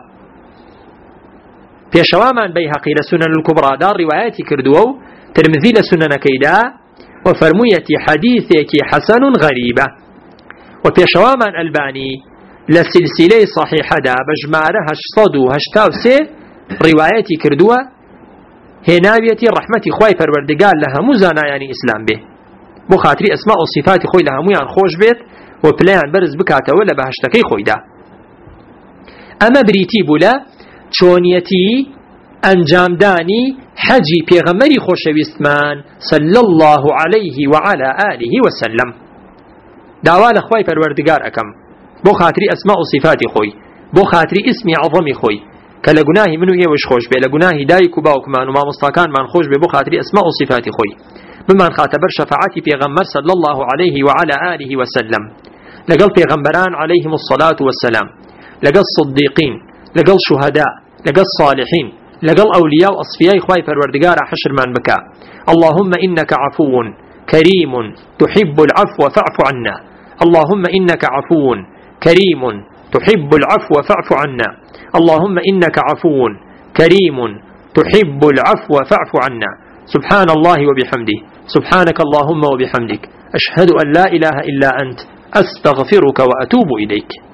پێشەوامان بەیهەقی لە سونەن الکوبڕادا ڕیوایەتی کردووە و ترمذی لە سونەنەکەیدا و فەرموویەتی حەدیثێکی حەسەن غەریبە. و پێشەوامان ئەلبانی لە سلسلەی صحیحەدا بە ژمارە 883 ڕیوایەتی کردووە، هێناویەتی ڕەحمەتی خوای پەروەردگار لە هەموو زانایانی ئیسلام بێ، بۆ خاتری ئەسما و صفاتی خۆی لە هەمویان خۆش بێت و پلەیان بەرز بکاتەوە لە بەهەشتەکەی خۆیدا. ئەمە بریتی بوو لە چۆنیەتی ئەنجامدانی حەجی پێغەمبەری خۆشەویستمان صلی الله عليه وعلى آله وسلم. داوا لە خوای پەروەردگار ئەکەم بۆ خاتری ئەسما و صفاتی خۆی، بۆ خاتری ئیسمی عەظەمی خۆی کە لە گوناهی من و ئێوەش خۆش بێ، لە گوناهی دایک و باوکمان و مامۆستاکانمان خۆش بێ، بۆ خاتری ئەسما و صفاتی خۆی بمان خاتە بەر شەفاعەتی پێغەمبەر صلی الله عليه وعلى آله وسلم لەگەڵ پێغەمبەران عليهم الصلاة والسلام، لەگەڵ صدیقین، لەگەڵ شوهەدا، لەگەڵ صالحین، لەگەڵ ئەولیا و ئەصفیای خوای پەروەردگارە حەشرمان بکە. اللهم إنك عفو كريم تحب العفو فاعف عنا. اللهم إنك عفو كريم تحب العفو فاعف عنا. اللهم إنك عفو كريم تحب العفو فاعف عنا. سبحان الله وبحمده، سبحانك اللهم وبحمدك، أشهد أن لا إله إلا أنت، أستغفرك وأتوب إليك.